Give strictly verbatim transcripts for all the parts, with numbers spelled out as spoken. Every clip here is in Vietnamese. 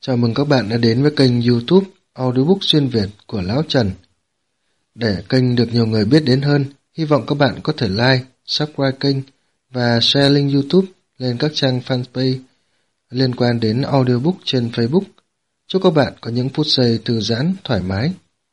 Chào mừng các bạn đã đến với kênh YouTube Audiobook xuyên Việt của Lão Trần. Để kênh được nhiều người biết đến hơn, hy vọng các bạn có thể like, subscribe kênh và share link YouTube lên các trang fanpage liên quan đến audiobook trên Facebook. Chúc các bạn có những phút giây thư giãn, thoải mái.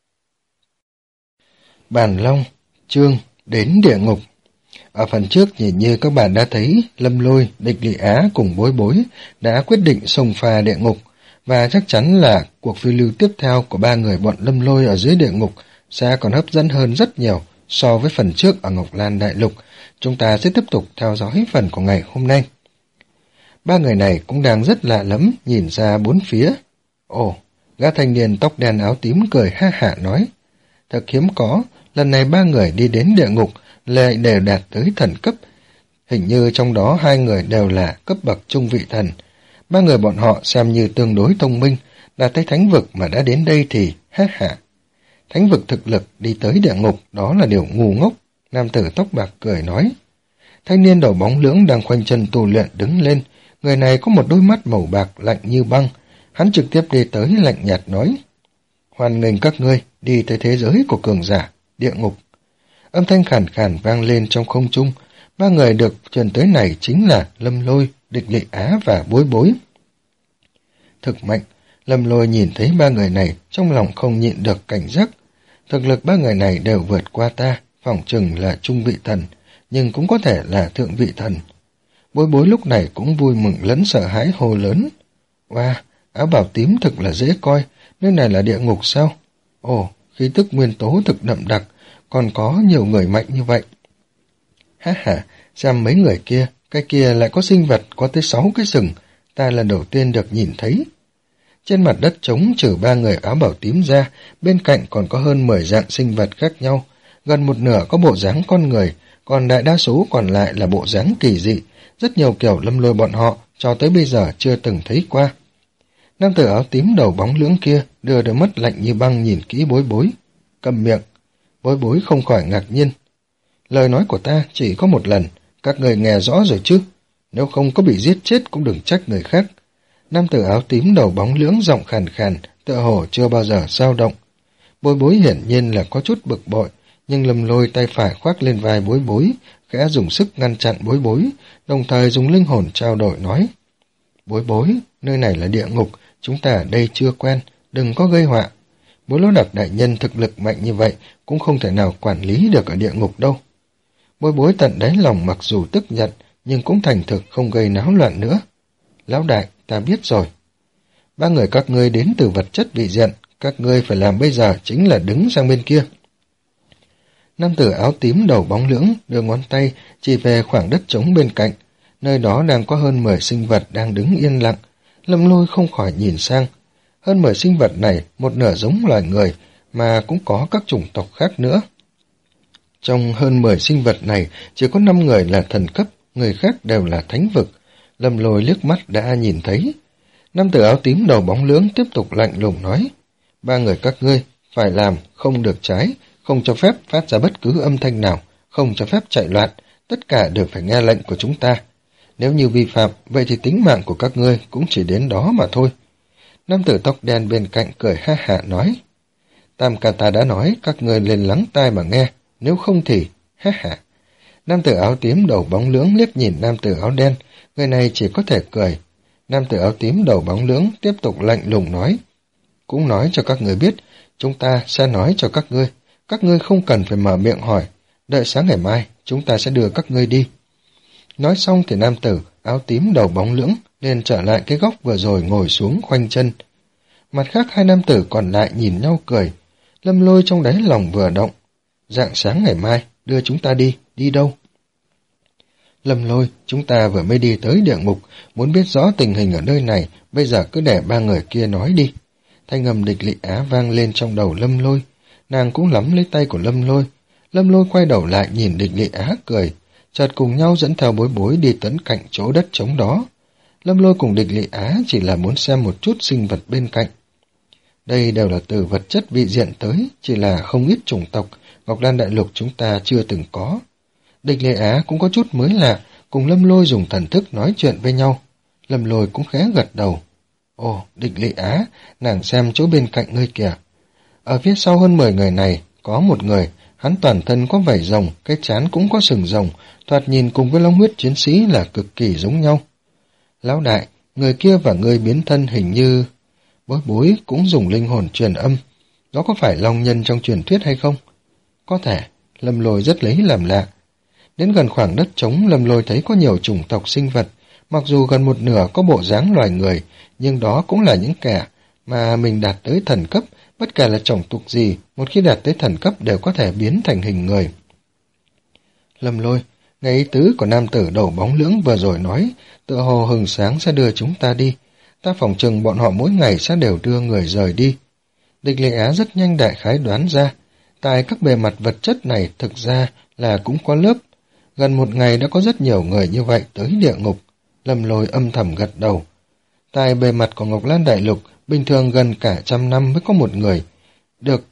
Bàn Long, chương Đến Địa Ngục. Ở phần trước nhìn như các bạn đã thấy, Lâm Lôi, Địch Lị Á cùng Bối Bối đã quyết định xông pha địa ngục, và chắc chắn là cuộc phiêu lưu tiếp theo của ba người bọn Lâm Lôi ở dưới địa ngục sẽ còn hấp dẫn hơn rất nhiều so với phần trước ở Ngọc Lan Đại Lục. Chúng ta sẽ tiếp tục theo dõi phần của ngày hôm nay. Ba người này cũng đang rất lạ lẫm nhìn ra bốn phía. Ồ, gã thanh niên tóc đen áo tím cười ha hả nói, thật hiếm có, lần này ba người đi đến địa ngục lại đều đạt tới thần cấp. Hình như trong đó hai người đều là cấp bậc trung vị thần. Ba người bọn họ xem như tương đối thông minh, đạt tới thánh vực mà đã đến đây thì ha hả. Thánh vực thực lực đi tới địa ngục, đó là điều ngu ngốc. Nam tử tóc bạc cười nói. Thanh niên đầu bóng lưỡng đang khoanh chân tu luyện đứng lên. Người này có một đôi mắt màu bạc lạnh như băng. Hắn trực tiếp đi tới lạnh nhạt nói, hoan nghênh các ngươi đi tới thế giới của cường giả, địa ngục. Âm thanh khàn khàn vang lên trong không trung. Ba người được truyền tới này chính là Lâm Lôi, Địch Lị Á và Bối Bối. Thực mạnh, Lâm Lôi nhìn thấy ba người này, trong lòng không nhịn được cảnh giác. Thực lực ba người này đều vượt qua ta, phỏng chừng là trung vị thần, nhưng cũng có thể là thượng vị thần. Bối Bối lúc này cũng vui mừng lẫn sợ hãi hô lớn. Oa, wow, áo bào tím thực là dễ coi, nơi này là địa ngục sao? Ồ, khí tức nguyên tố thực đậm đặc, còn có nhiều người mạnh như vậy. Ha ha, xem mấy người kia, cái kia lại có sinh vật có tới sáu cái sừng, ta lần đầu tiên được nhìn thấy. Trên mặt đất trống trừ ba người áo bảo tím ra, bên cạnh còn có hơn mười dạng sinh vật khác nhau, gần một nửa có bộ dáng con người, còn đại đa số còn lại là bộ dáng kỳ dị, rất nhiều kiểu Lâm Lôi bọn họ cho tới bây giờ chưa từng thấy qua. Nam tử áo tím đầu bóng lưỡng kia đưa đôi mắt lạnh như băng nhìn kỹ Bối Bối. Cầm miệng. Bối Bối không khỏi ngạc nhiên. Lời nói của ta chỉ có một lần, các người nghe rõ rồi chứ, nếu không có bị giết chết cũng đừng trách người khác. Nam tử áo tím đầu bóng lưỡng giọng khàn khàn, tựa hồ chưa bao giờ dao động. Bối Bối hiển nhiên là có chút bực bội, nhưng Lâm Lôi tay phải khoác lên vai Bối Bối, khẽ dùng sức ngăn chặn Bối Bối, đồng thời dùng linh hồn trao đổi nói. Bối Bối, nơi này là địa ngục, chúng ta ở đây chưa quen, đừng có gây họa. Bối Lỗ Đặc đại nhân thực lực mạnh như vậy cũng không thể nào quản lý được ở địa ngục đâu. Bối Bối tận đáy lòng mặc dù tức giận, nhưng cũng thành thực không gây náo loạn nữa. Lão đại, ta biết rồi. Ba người các ngươi đến từ vật chất vị diện, các ngươi phải làm bây giờ chính là đứng sang bên kia. Nam tử áo tím đầu bóng lưỡng đưa ngón tay chỉ về khoảng đất trống bên cạnh, nơi đó đang có hơn mười sinh vật đang đứng yên lặng. Lâm Lôi không khỏi nhìn sang. Hơn mười sinh vật này, một nửa giống loài người, mà cũng có các chủng tộc khác nữa. Trong hơn mười sinh vật này, chỉ có năm người là thần cấp, người khác đều là thánh vực. Lâm Lôi liếc mắt đã nhìn thấy. Nam tử áo tím đầu bóng lưỡng tiếp tục lạnh lùng nói, ba người các ngươi phải làm không được trái, không cho phép phát ra bất cứ âm thanh nào, không cho phép chạy loạn, tất cả đều phải nghe lệnh của chúng ta. Nếu như vi phạm, vậy thì tính mạng của các ngươi cũng chỉ đến đó mà thôi. Nam tử tóc đen bên cạnh cười ha hả nói, Tam ca ta đã nói các ngươi lên lắng tai mà nghe, nếu không thì ha hả. Nam tử áo tím đầu bóng lưỡng liếc nhìn nam tử áo đen, người này chỉ có thể cười. Nam tử áo tím đầu bóng lưỡng tiếp tục lạnh lùng nói, cũng nói cho các người biết, chúng ta sẽ nói cho các ngươi, các ngươi không cần phải mở miệng hỏi, đợi sáng ngày mai chúng ta sẽ đưa các ngươi đi. Nói xong thì nam tử áo tím đầu bóng lưỡng liền trở lại cái góc vừa rồi ngồi xuống khoanh chân. Mặt khác hai nam tử còn lại nhìn nhau cười. Lâm Lôi trong đáy lòng vừa động. Rạng sáng ngày mai đưa chúng ta đi, đi đâu? Lâm Lôi, chúng ta vừa mới đi tới địa ngục, muốn biết rõ tình hình ở nơi này, bây giờ cứ để ba người kia nói đi. Thanh âm Địch Lị Á vang lên trong đầu Lâm Lôi, nàng cũng nắm lấy tay của Lâm Lôi. Lâm Lôi quay đầu lại nhìn Địch Lị Á cười, chợt cùng nhau dẫn theo Bối Bối đi tấn cạnh chỗ đất trống đó. Lâm Lôi cùng Địch Lị Á chỉ là muốn xem một chút sinh vật bên cạnh. Đây đều là từ vật chất vị diện tới, chỉ là không ít chủng tộc, Ngọc Lan Đại Lục chúng ta chưa từng có. Địch Lị Á cũng có chút mới lạ, cùng Lâm Lôi dùng thần thức nói chuyện với nhau. Lâm Lôi cũng khẽ gật đầu. Ồ, Địch Lị Á, nàng xem chỗ bên cạnh ngươi kìa. Ở phía sau hơn mười người này, có một người, hắn toàn thân có vảy rồng, cái trán cũng có sừng rồng, thoạt nhìn cùng với long huyết chiến sĩ là cực kỳ giống nhau. Lão đại, người kia và người biến thân hình như... Bối bối cũng dùng linh hồn truyền âm. Đó có phải long nhân trong truyền thuyết hay không? Có thể, Lâm Lôi rất lấy làm lạ. Đến gần khoảng đất trống, Lâm Lôi thấy có nhiều chủng tộc sinh vật, mặc dù gần một nửa có bộ dáng loài người, nhưng đó cũng là những kẻ mà mình đạt tới thần cấp, bất kể là chủng tộc gì, một khi đạt tới thần cấp đều có thể biến thành hình người. Lâm Lôi, nghe ý tứ của nam tử đầu bóng lưỡng vừa rồi nói, tựa hồ hừng sáng sẽ đưa chúng ta đi. Ta phỏng chừng bọn họ mỗi ngày sẽ đều đưa người rời đi. Địch Lệ Á rất nhanh đại khái đoán ra, tại các bề mặt vật chất này thực ra là cũng có lớp. Gần một ngày đã có rất nhiều người như vậy tới địa ngục. Lâm Lôi âm thầm gật đầu. Tại bề mặt của Ngọc Lan Đại Lục, bình thường gần cả trăm năm mới có một người được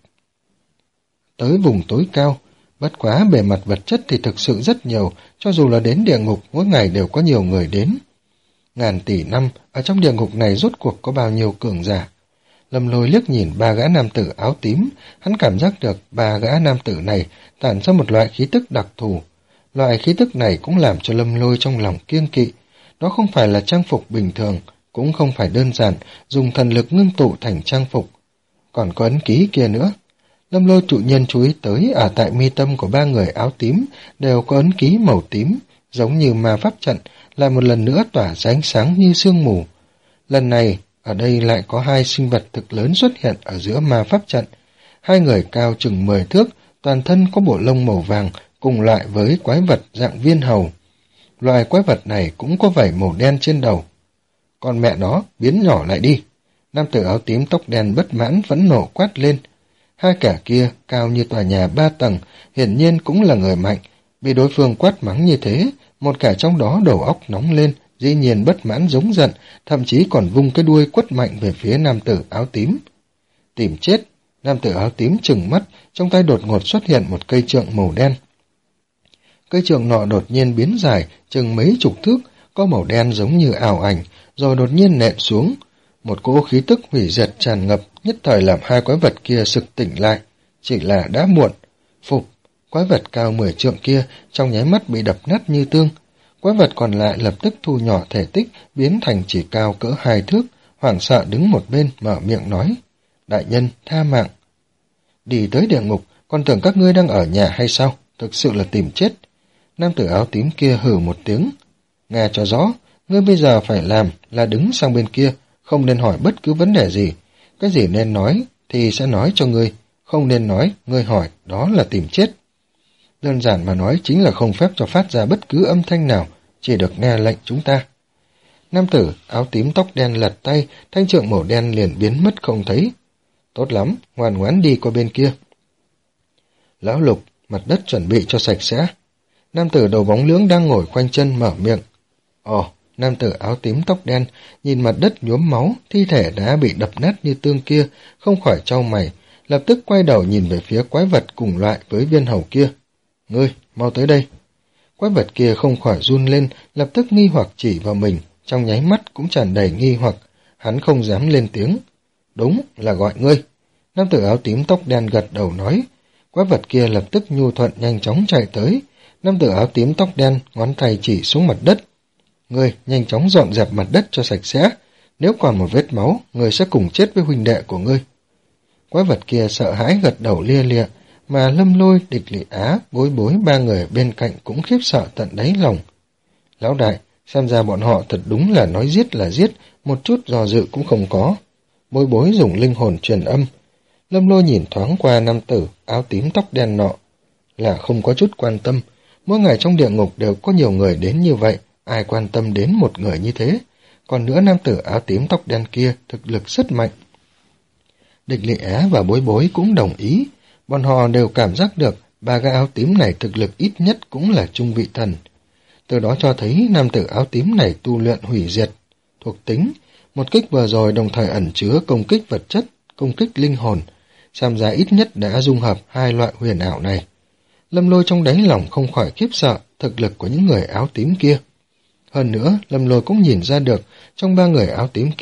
tới vùng tối cao. Bất quá bề mặt vật chất thì thực sự rất nhiều, cho dù là đến địa ngục mỗi ngày đều có nhiều người đến. Ngàn tỷ năm, ở trong địa ngục này rốt cuộc có bao nhiêu cường giả? Lâm Lôi liếc nhìn ba gã nam tử áo tím, hắn cảm giác được ba gã nam tử này tản ra một loại khí tức đặc thù. Loại khí tức này cũng làm cho Lâm Lôi trong lòng kiêng kỵ. Đó không phải là trang phục bình thường, cũng không phải đơn giản dùng thần lực ngưng tụ thành trang phục. Còn có ấn ký kia nữa. Lâm Lôi tự nhiên chú ý tới ở tại mi tâm của ba người áo tím đều có ấn ký màu tím, giống như ma pháp trận, lại một lần nữa tỏa ra ánh sáng như sương mù. Lần này, ở đây lại có hai sinh vật thực lớn xuất hiện ở giữa ma pháp trận. Hai người cao chừng mười thước, toàn thân có bộ lông màu vàng, cùng loại với quái vật dạng viên hầu. Loài quái vật này cũng có vảy màu đen trên đầu. Con mẹ nó, biến nhỏ lại đi. Nam tử áo tím tóc đen bất mãn phẫn nộ quát lên. Hai kẻ kia cao như tòa nhà ba tầng, hiển nhiên cũng là người mạnh. Bị đối phương quát mắng như thế, một kẻ trong đó đầu óc nóng lên, dĩ nhiên bất mãn giống giận, thậm chí còn vung cái đuôi quất mạnh về phía nam tử áo tím. Tìm chết! Nam tử áo tím trừng mắt, trong tay đột ngột xuất hiện một cây trượng màu đen. Cây trượng nọ đột nhiên biến dài, chừng mấy chục thước, có màu đen giống như ảo ảnh, rồi đột nhiên nện xuống. Một cỗ khí tức hủy diệt tràn ngập, nhất thời làm hai quái vật kia sực tỉnh lại. Chỉ là đã muộn. Phục! Quái vật cao mười trượng kia trong nháy mắt bị đập nát như tương. Quái vật còn lại lập tức thu nhỏ thể tích, biến thành chỉ cao cỡ hai thước, hoảng sợ đứng một bên mở miệng nói. Đại nhân, tha mạng. Đi tới địa ngục, còn tưởng các ngươi đang ở nhà hay sao? Thực sự là tìm chết. Nam tử áo tím kia hừ một tiếng. Nghe cho rõ, ngươi bây giờ phải làm là đứng sang bên kia, không nên hỏi bất cứ vấn đề gì. Cái gì nên nói thì sẽ nói cho ngươi, không nên nói, ngươi hỏi, đó là tìm chết. Đơn giản mà nói chính là không phép cho phát ra bất cứ âm thanh nào, chỉ được nghe lệnh chúng ta. Nam tử áo tím tóc đen lật tay, thanh trượng màu đen liền biến mất không thấy. Tốt lắm, ngoan ngoãn đi qua bên kia. Lão Lục, mặt đất chuẩn bị cho sạch sẽ. Nam tử đầu bóng lưỡng đang ngồi khoanh chân mở miệng. Ồ, nam tử áo tím tóc đen, nhìn mặt đất nhuốm máu, thi thể đã bị đập nát như tương kia, không khỏi chau mày, lập tức quay đầu nhìn về phía quái vật cùng loại với viên hầu kia. Ngươi, mau tới đây. Quái vật kia không khỏi run lên, lập tức nghi hoặc chỉ vào mình, trong nháy mắt cũng tràn đầy nghi hoặc, hắn không dám lên tiếng. Đúng là gọi ngươi. Nam tử áo tím tóc đen gật đầu nói. Quái vật kia lập tức nhu thuận nhanh chóng chạy tới. Nam tử áo tím tóc đen ngón tay chỉ xuống mặt đất. Ngươi nhanh chóng dọn dẹp mặt đất cho sạch sẽ, nếu còn một vết máu, ngươi sẽ cùng chết với huynh đệ của ngươi. Quái vật kia sợ hãi gật đầu lia lịa, mà Lâm Lôi, Địch Lị Á, Bối Bối ba người bên cạnh cũng khiếp sợ tận đáy lòng. Lão đại, xem ra bọn họ thật đúng là nói giết là giết, một chút do dự cũng không có. Bối Bối dùng linh hồn truyền âm. Lâm Lôi nhìn thoáng qua nam tử áo tím tóc đen nọ, là không có chút quan tâm. Mỗi ngày trong địa ngục đều có nhiều người đến như vậy, ai quan tâm đến một người như thế. Còn nữa nam tử áo tím tóc đen kia thực lực rất mạnh. Địch Lị Á và Bối Bối cũng đồng ý. Bọn họ đều cảm giác được ba gã áo tím này thực lực ít nhất cũng là trung vị thần. Từ đó cho thấy nam tử áo tím này tu luyện hủy diệt thuộc tính. Một kích vừa rồi đồng thời ẩn chứa công kích vật chất, công kích linh hồn. Xem ra ít nhất đã dung hợp hai loại huyền ảo này. Lâm Lôi trong đáy lòng không khỏi khiếp sợ thực lực của những người áo tím kia. Hơn nữa, Lâm Lôi cũng nhìn ra được trong ba người áo tím kia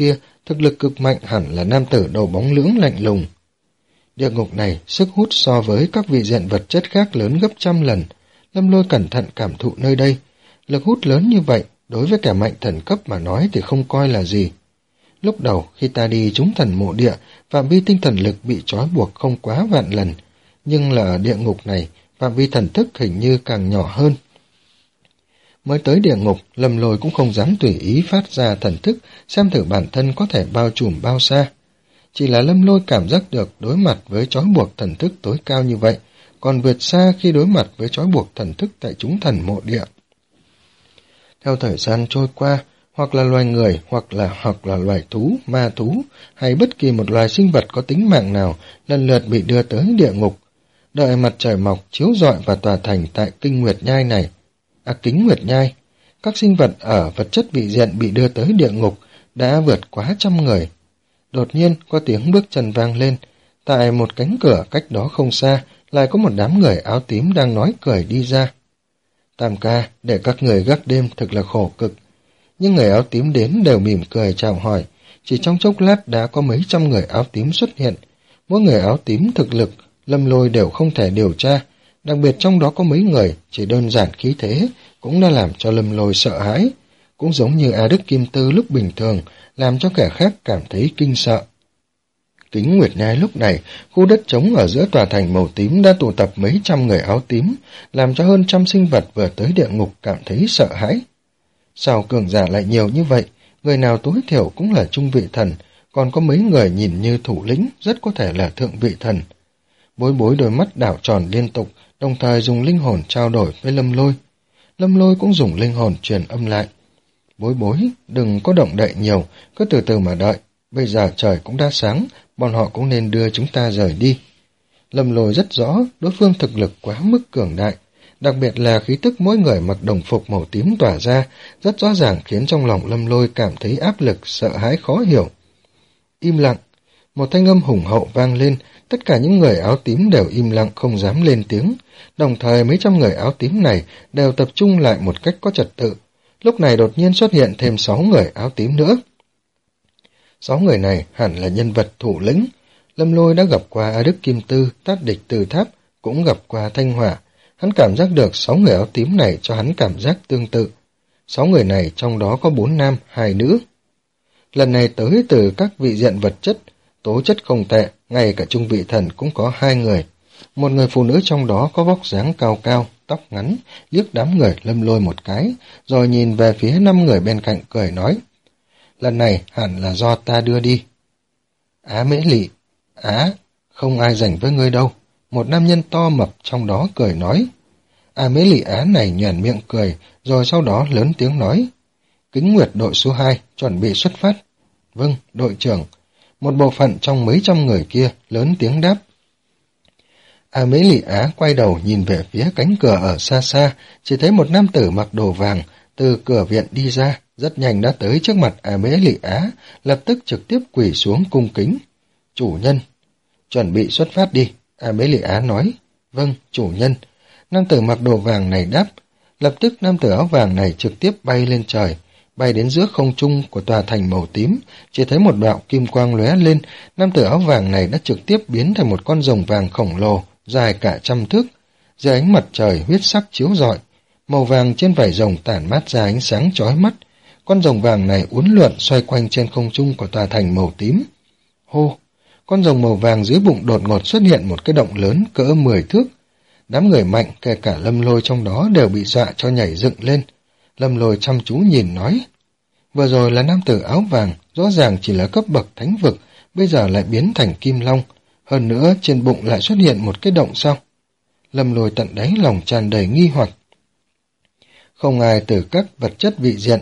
thực lực cực mạnh, hẳn là nam tử đầu bóng lưỡng lạnh lùng. Địa ngục này sức hút so với các vị diện vật chất khác lớn gấp trăm lần. Lâm Lôi cẩn thận cảm thụ nơi đây, lực hút lớn như vậy đối với kẻ mạnh thần cấp mà nói thì không coi là gì. Lúc đầu khi ta đi trúng thần mộ địa, phạm vi tinh thần lực bị trói buộc không quá vạn lần, nhưng là ở địa ngục này, phạm vi thần thức hình như càng nhỏ hơn. Mới tới địa ngục, Lâm Lôi cũng không dám tùy ý phát ra thần thức, xem thử bản thân có thể bao trùm bao xa. Chỉ là Lâm Lôi cảm giác được đối mặt với trói buộc thần thức tối cao như vậy, còn vượt xa khi đối mặt với trói buộc thần thức tại chúng thần mộ địa. Theo thời gian trôi qua, hoặc là loài người, hoặc là hoặc là loài thú, ma thú, hay bất kỳ một loài sinh vật có tính mạng nào lần lượt bị đưa tới địa ngục. Đợi mặt trời mọc chiếu rọi vào tòa thành tại Kinh Nguyệt Nhai này, à Kính Nguyệt Nhai, các sinh vật ở vật chất vị diện bị đưa tới địa ngục đã vượt quá trăm người. Đột nhiên có tiếng bước chân vang lên, tại một cánh cửa cách đó không xa lại có một đám người áo tím đang nói cười đi ra. Tam ca, để các người gác đêm thật là khổ cực. Nhưng người áo tím đến đều mỉm cười chào hỏi, chỉ trong chốc lát đã có mấy trăm người áo tím xuất hiện. Mỗi người áo tím thực lực, Lâm Lôi đều không thể điều tra, đặc biệt trong đó có mấy người chỉ đơn giản khí thế cũng đã làm cho Lâm Lôi sợ hãi, cũng giống như A Đức Kim Tư lúc bình thường, làm cho kẻ khác cảm thấy kinh sợ. Kính Nguyệt Nhai lúc này, khu đất trống ở giữa tòa thành màu tím đã tụ tập mấy trăm người áo tím, làm cho hơn trăm sinh vật vừa tới địa ngục cảm thấy sợ hãi. Sao cường giả lại nhiều như vậy, người nào tối thiểu cũng là trung vị thần, còn có mấy người nhìn như thủ lĩnh, rất có thể là thượng vị thần. Bối Bối đôi mắt đảo tròn liên tục, đồng thời dùng linh hồn trao đổi với Lâm Lôi. Lâm Lôi cũng dùng linh hồn truyền âm lại. Bối Bối, đừng có động đậy nhiều, cứ từ từ mà đợi. Bây giờ trời cũng đã sáng, bọn họ cũng nên đưa chúng ta rời đi. Lâm Lôi rất rõ, đối phương thực lực quá mức cường đại, đặc biệt là khí tức mỗi người mặc đồng phục màu tím tỏa ra, rất rõ ràng khiến trong lòng Lâm Lôi cảm thấy áp lực, sợ hãi khó hiểu. Im lặng, một thanh âm hùng hậu vang lên, tất cả những người áo tím đều im lặng không dám lên tiếng, đồng thời mấy trăm người áo tím này đều tập trung lại một cách có trật tự. Lúc này đột nhiên xuất hiện thêm sáu người áo tím nữa. Sáu người này hẳn là nhân vật thủ lĩnh. Lâm Lôi đã gặp qua A Đức Kim Tư, Tát Địch Từ Tháp, cũng gặp qua Thanh Hỏa. Hắn cảm giác được sáu người áo tím này cho hắn cảm giác tương tự. Sáu người này trong đó có bốn nam, hai nữ. Lần này tới từ các vị diện vật chất, tố chất không tệ, ngay cả trung vị thần cũng có hai người. Một người phụ nữ trong đó có vóc dáng cao cao, tóc ngắn, liếc đám người Lâm Lôi một cái, rồi nhìn về phía năm người bên cạnh cười nói. Lần này hẳn là do ta đưa đi. Á Mễ Lị, Á, không ai rảnh với ngươi đâu. Một nam nhân to mập trong đó cười nói. Á Mễ Lị Á này nhoẻn miệng cười, rồi sau đó lớn tiếng nói. Kính Nguyệt đội số hai, chuẩn bị xuất phát. Vâng, đội trưởng. Một bộ phận trong mấy trăm người kia lớn tiếng đáp. Á Mễ Lị Á quay đầu nhìn về phía cánh cửa ở xa xa, chỉ thấy một nam tử mặc đồ vàng từ cửa viện đi ra, rất nhanh đã tới trước mặt Á Mễ Lị Á, lập tức trực tiếp quỳ xuống cung kính. Chủ nhân, chuẩn bị xuất phát đi, Á Mễ Lị Á nói. Vâng, chủ nhân. Nam tử mặc đồ vàng này đáp. Lập tức nam tử áo vàng này trực tiếp bay lên trời, bay đến giữa không trung của tòa thành màu tím, chỉ thấy một đạo kim quang lóe lên, nam tử áo vàng này đã trực tiếp biến thành một con rồng vàng khổng lồ, dài cả trăm thước. Dưới ánh mặt trời huyết sắc chiếu rọi, màu vàng trên vảy rồng tản mát ra ánh sáng chói mắt. Con rồng vàng này uốn lượn xoay quanh trên không trung của tòa thành màu tím. Hô! Con rồng màu vàng dưới bụng đột ngột xuất hiện một cái động lớn cỡ mười thước. Đám người mạnh, kể cả Lâm Lôi trong đó đều bị dọa cho nhảy dựng lên. Lâm Lôi chăm chú nhìn nói. Vừa rồi là nam tử áo vàng, rõ ràng chỉ là cấp bậc thánh vực, bây giờ lại biến thành kim long. Hơn nữa trên bụng lại xuất hiện một cái động sao? Lâm Lôi tận đáy lòng tràn đầy nghi hoặc. Không ai từ các vật chất vị diện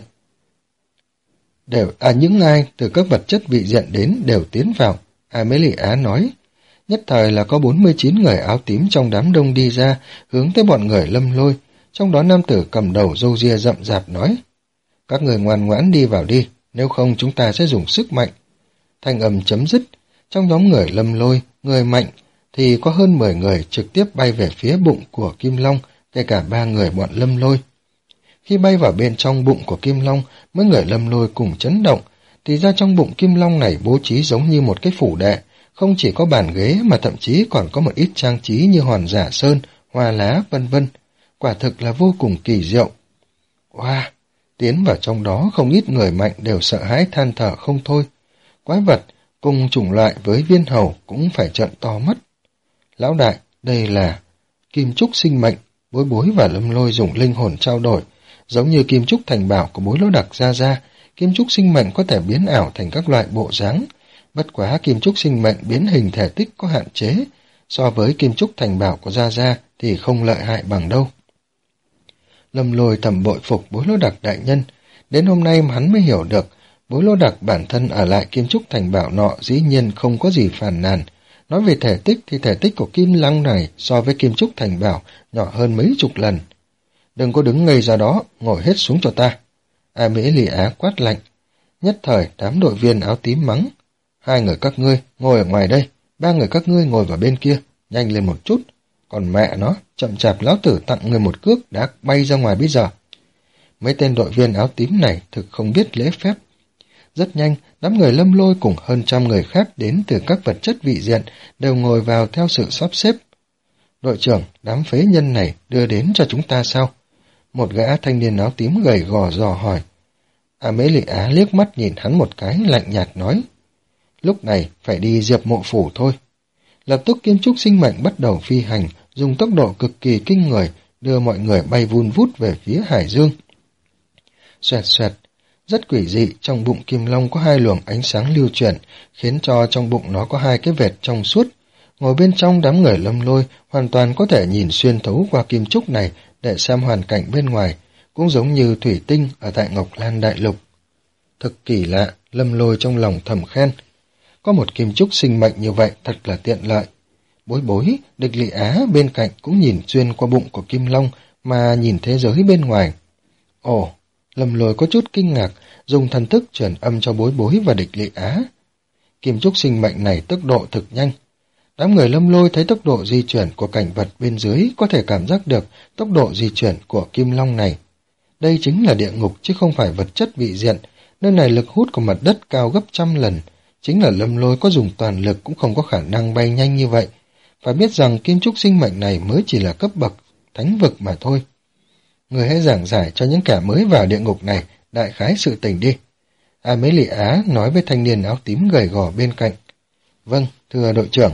đều, à những ai từ các vật chất vị diện đến đều tiến vào, Á Mễ Lị Á nói. Nhất thời là có bốn mươi chín người áo tím trong đám đông đi ra, hướng tới bọn người Lâm Lôi, trong đó nam tử cầm đầu râu ria rậm rạp nói. Các người ngoan ngoãn đi vào đi, nếu không chúng ta sẽ dùng sức mạnh. Thanh âm chấm dứt, trong nhóm người Lâm Lôi, người mạnh, thì có hơn mười người trực tiếp bay về phía bụng của Kim Long, kể cả ba người bọn Lâm Lôi. Khi bay vào bên trong bụng của Kim Long, mấy người Lâm Lôi cùng chấn động, thì ra trong bụng kim long này bố trí giống như một cái phủ đệ, không chỉ có bàn ghế mà thậm chí còn có một ít trang trí như hòn giả sơn, hoa lá, vân vân. Quả thực là vô cùng kỳ diệu. Wow! Tiến vào trong đó không ít người mạnh đều sợ hãi than thở không thôi. Quái vật cùng chủng loại với viên hầu cũng phải trợn to mắt. Lão đại, đây là kim trúc sinh mệnh. Bối Bối và Lâm Lôi dùng linh hồn trao đổi, giống như kim trúc thành bảo của Bối Lỗ Đặc ra ra. Kim trúc sinh mệnh có thể biến ảo thành các loại bộ dáng, bất quá kim trúc sinh mệnh biến hình thể tích có hạn chế, so với kim trúc thành bảo của Gia Gia thì không lợi hại bằng đâu. Lâm Lôi thầm bội phục Bối Lỗ Đặc đại nhân, đến hôm nay mà hắn mới hiểu được, Bối Lỗ Đặc bản thân ở lại kim trúc thành bảo nọ dĩ nhiên không có gì phàn nàn. Nói về thể tích thì thể tích của kim lăng này so với kim trúc thành bảo nhỏ hơn mấy chục lần. Đừng có đứng ngây ra đó, ngồi hết xuống cho ta. A Mễ Lì Á quát lạnh. Nhất thời đám đội viên áo tím mắng. Hai người các ngươi ngồi ở ngoài đây, ba người các ngươi ngồi vào bên kia, nhanh lên một chút. Còn mẹ nó, chậm chạp lão tử tặng người một cước đã bay ra ngoài bây giờ. Mấy tên đội viên áo tím này thực không biết lễ phép. Rất nhanh, đám người Lâm Lôi cùng hơn trăm người khác đến từ các vật chất vị diện đều ngồi vào theo sự sắp xếp. Đội trưởng, đám phế nhân này đưa đến cho chúng ta sao? Một gã thanh niên áo tím gầy gò dò hỏi. A Mễ Lị Á liếc mắt nhìn hắn một cái lạnh nhạt nói. Lúc này phải đi Diệp Mộ Phủ thôi. Lập tức kim trúc sinh mệnh bắt đầu phi hành, dùng tốc độ cực kỳ kinh người, đưa mọi người bay vun vút về phía Hải Dương. Xoẹt xoẹt, rất quỷ dị, trong bụng kim long có hai luồng ánh sáng lưu chuyển, khiến cho trong bụng nó có hai cái vệt trong suốt. Ngồi bên trong đám người Lâm Lôi hoàn toàn có thể nhìn xuyên thấu qua kim trúc này để xem hoàn cảnh bên ngoài, cũng giống như thủy tinh ở tại Ngọc Lan Đại Lục. Thực kỳ lạ, Lâm Lôi trong lòng thầm khen. Có một kim trúc sinh mệnh như vậy thật là tiện lợi. Bối Bối, Địch Lị Á bên cạnh cũng nhìn xuyên qua bụng của kim long mà nhìn thế giới bên ngoài. Ồ, Lâm Lôi có chút kinh ngạc, dùng thần thức truyền âm cho Bối Bối và Địch Lị Á. Kim trúc sinh mệnh này tốc độ thực nhanh. Đám người Lâm Lôi thấy tốc độ di chuyển của cảnh vật bên dưới có thể cảm giác được tốc độ di chuyển của kim long này. Đây chính là địa ngục chứ không phải vật chất vị diện, nơi này lực hút của mặt đất cao gấp trăm lần. Chính là Lâm Lôi có dùng toàn lực cũng không có khả năng bay nhanh như vậy. Phải biết rằng kim trúc sinh mệnh này mới chỉ là cấp bậc thánh vực mà thôi. Người hãy giảng giải cho những kẻ mới vào địa ngục này đại khái sự tình đi. A Mễ Lị Á nói với thanh niên áo tím gầy gò bên cạnh. Vâng, thưa đội trưởng.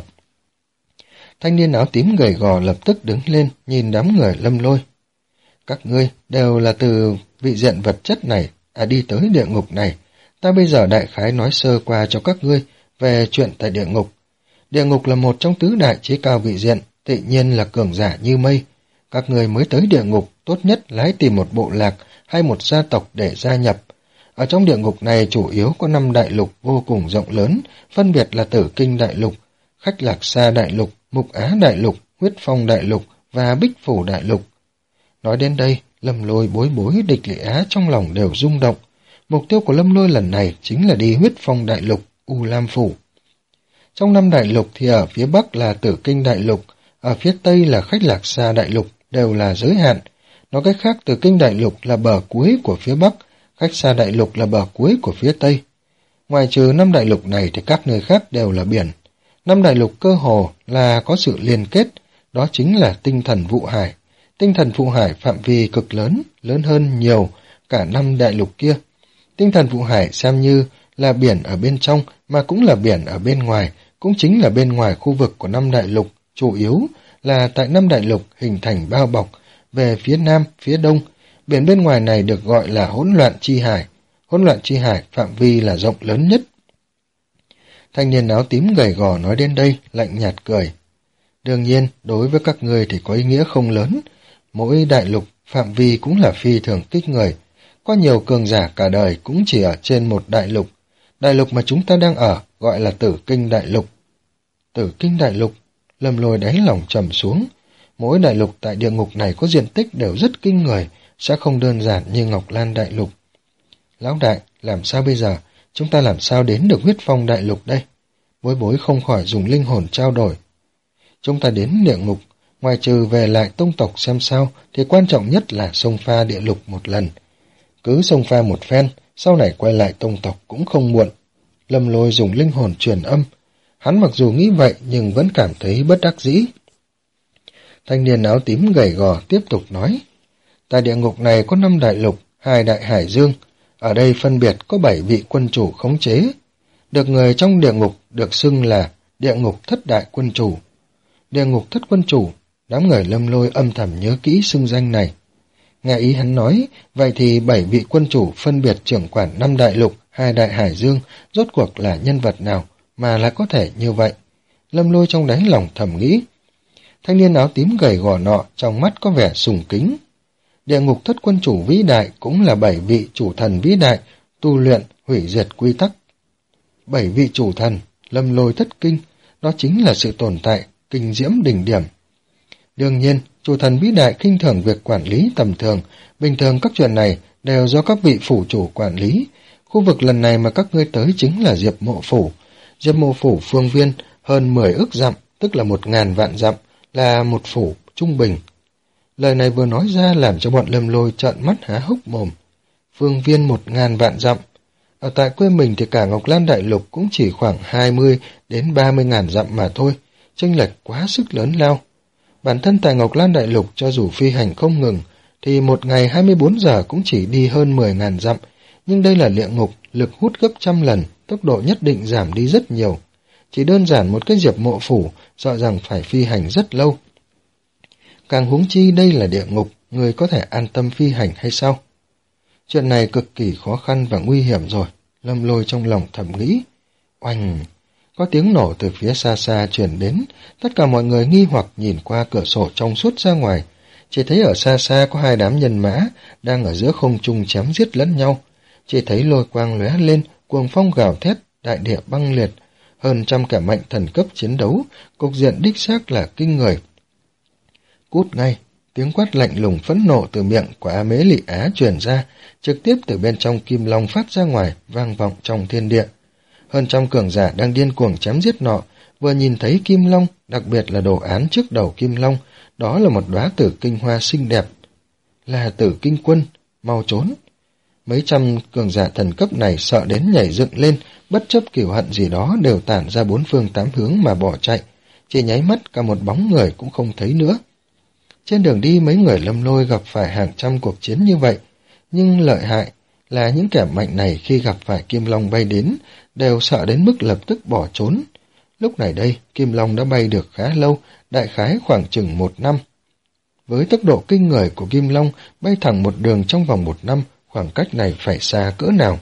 Thanh niên áo tím gầy gò lập tức đứng lên nhìn đám người Lâm Lôi. Các ngươi đều là từ vị diện vật chất này à đi tới địa ngục này. Ta bây giờ đại khái nói sơ qua cho các ngươi về chuyện tại địa ngục. Địa ngục là một trong tứ đại chí cao vị diện, tự nhiên là cường giả như mây. Các ngươi mới tới địa ngục, tốt nhất là hãy tìm một bộ lạc hay một gia tộc để gia nhập. Ở trong địa ngục này chủ yếu có năm đại lục vô cùng rộng lớn, phân biệt là Tử Kinh Đại Lục, Khách Lạc Sa Đại Lục, Mục Á Đại Lục, Huyết Phong Đại Lục và Bích Phủ Đại Lục. Nói đến đây, Lâm Lôi, Bối Bối, Địch Lị Á trong lòng đều rung động. Mục tiêu của Lâm Lôi lần này chính là đi Huyết Phong Đại Lục, U Lam Phủ. Trong năm đại lục thì ở phía Bắc là Tử Kinh Đại Lục, ở phía Tây là Khách Lạc Sa Đại Lục, đều là giới hạn. Nói cách khác, Tử Kinh Đại Lục là bờ cuối của phía Bắc, Khách Sa Đại Lục là bờ cuối của phía Tây. Ngoài trừ năm đại lục này thì các nơi khác đều là biển. Năm đại lục cơ hồ là có sự liên kết, đó chính là tinh thần vụ hải. Tinh thần vụ hải phạm vi cực lớn, lớn hơn nhiều cả năm đại lục kia. Tinh thần vụ hải xem như là biển ở bên trong mà cũng là biển ở bên ngoài, cũng chính là bên ngoài khu vực của năm đại lục, chủ yếu là tại năm đại lục hình thành bao bọc về phía nam, phía đông. Biển bên ngoài này được gọi là hỗn loạn chi hải. Hỗn loạn chi hải phạm vi là rộng lớn nhất. Thanh niên áo tím gầy gò nói đến đây, lạnh nhạt cười. Đương nhiên, đối với các ngươi thì có ý nghĩa không lớn. Mỗi đại lục phạm vi cũng là phi thường kích người. Có nhiều cường giả cả đời cũng chỉ ở trên một đại lục. Đại lục mà chúng ta đang ở gọi là Tử Kinh Đại Lục. Tử Kinh Đại Lục, Lâm Lôi đáy lòng trầm xuống. Mỗi đại lục tại địa ngục này có diện tích đều rất kinh người, sẽ không đơn giản như Ngọc Lan Đại Lục. Lão đại, làm sao bây giờ? Chúng ta làm sao đến được Huyết Phong Đại Lục đây? Bối Bối không khỏi dùng linh hồn trao đổi. Chúng ta đến địa ngục, ngoài trừ về lại tông tộc xem sao, thì quan trọng nhất là xông pha địa lục một lần. Cứ xông pha một phen, sau này quay lại tông tộc cũng không muộn. Lâm Lôi dùng linh hồn truyền âm. Hắn mặc dù nghĩ vậy nhưng vẫn cảm thấy bất đắc dĩ. Thanh niên áo tím gầy gò tiếp tục nói, tại địa ngục này có năm đại lục, hai đại hải dương, ở đây phân biệt có bảy vị quân chủ khống chế. Được người trong địa ngục được xưng là địa ngục thất đại quân chủ. Địa ngục thất quân chủ, đám người Lâm Lôi âm thầm nhớ kỹ xưng danh này. Nghe ý hắn nói, vậy thì bảy vị quân chủ phân biệt trưởng quản năm đại lục, hai đại hải dương, rốt cuộc là nhân vật nào mà lại có thể như vậy? Lâm Lôi trong đáy lòng thầm nghĩ. Thanh niên áo tím gầy gò nọ trong mắt có vẻ sùng kính. Địa ngục thất quân chủ vĩ đại cũng là bảy vị chủ thần vĩ đại, tu luyện, hủy diệt quy tắc. Bảy vị chủ thần, Lâm Lôi thất kinh, đó chính là sự tồn tại, kinh diễm đỉnh điểm. Đương nhiên, chủ thần vĩ đại khinh thường việc quản lý tầm thường, bình thường các chuyện này đều do các vị phủ chủ quản lý. Khu vực lần này mà các ngươi tới chính là Diệp Mộ Phủ. Diệp Mộ Phủ phương viên hơn mười ức dặm, tức là một ngàn vạn dặm, là một phủ trung bình. Lời này vừa nói ra làm cho bọn Lâm Lôi trợn mắt há hốc mồm. Phương viên một ngàn vạn dặm. Ở tại quê mình thì cả Ngọc Lan Đại Lục cũng chỉ khoảng hai mươi đến ba mươi ngàn dặm mà thôi, chênh lệch quá sức lớn lao. Bản thân tại Ngọc Lan Đại Lục cho dù phi hành không ngừng, thì một ngày hai mươi bốn giờ cũng chỉ đi hơn mười ngàn dặm, nhưng đây là địa ngục, lực hút gấp trăm lần, tốc độ nhất định giảm đi rất nhiều. Chỉ đơn giản một cái Diệp Mộ Phủ, sợ rằng phải phi hành rất lâu. Càng huống chi đây là địa ngục, người có thể an tâm phi hành hay sao? Chuyện này cực kỳ khó khăn và nguy hiểm rồi, Lâm Lôi trong lòng thầm nghĩ. Oanh! Có tiếng nổ từ phía xa xa truyền đến, tất cả mọi người nghi hoặc nhìn qua cửa sổ trong suốt ra ngoài, chỉ thấy ở xa xa có hai đám nhân mã đang ở giữa không trung chém giết lẫn nhau, chỉ thấy lôi quang lóe lên, cuồng phong gào thét, đại địa băng liệt, hơn trăm kẻ mạnh thần cấp chiến đấu, cục diện đích xác là kinh người. Cút ngay! Tiếng quát lạnh lùng phẫn nộ từ miệng của A Mễ Lị Á truyền ra, trực tiếp từ bên trong kim long phát ra ngoài, vang vọng trong thiên địa. Hơn trăm cường giả đang điên cuồng chém giết nọ, vừa nhìn thấy kim long, đặc biệt là đồ án trước đầu kim long, đó là một đóa tử kinh hoa xinh đẹp. Là Tử Kinh Quân, mau trốn! Mấy trăm cường giả thần cấp này sợ đến nhảy dựng lên, bất chấp cửu hận gì đó đều tản ra bốn phương tám hướng mà bỏ chạy, chỉ nháy mắt cả một bóng người cũng không thấy nữa. Trên đường đi mấy người Lâm Lôi gặp phải hàng trăm cuộc chiến như vậy, nhưng lợi hại là những kẻ mạnh này khi gặp phải Kim Long bay đến, đều sợ đến mức lập tức bỏ trốn. Lúc này đây, Kim Long đã bay được khá lâu, đại khái khoảng chừng một năm. Với tốc độ kinh người của Kim Long, bay thẳng một đường trong vòng một năm, khoảng cách này phải xa cỡ nào?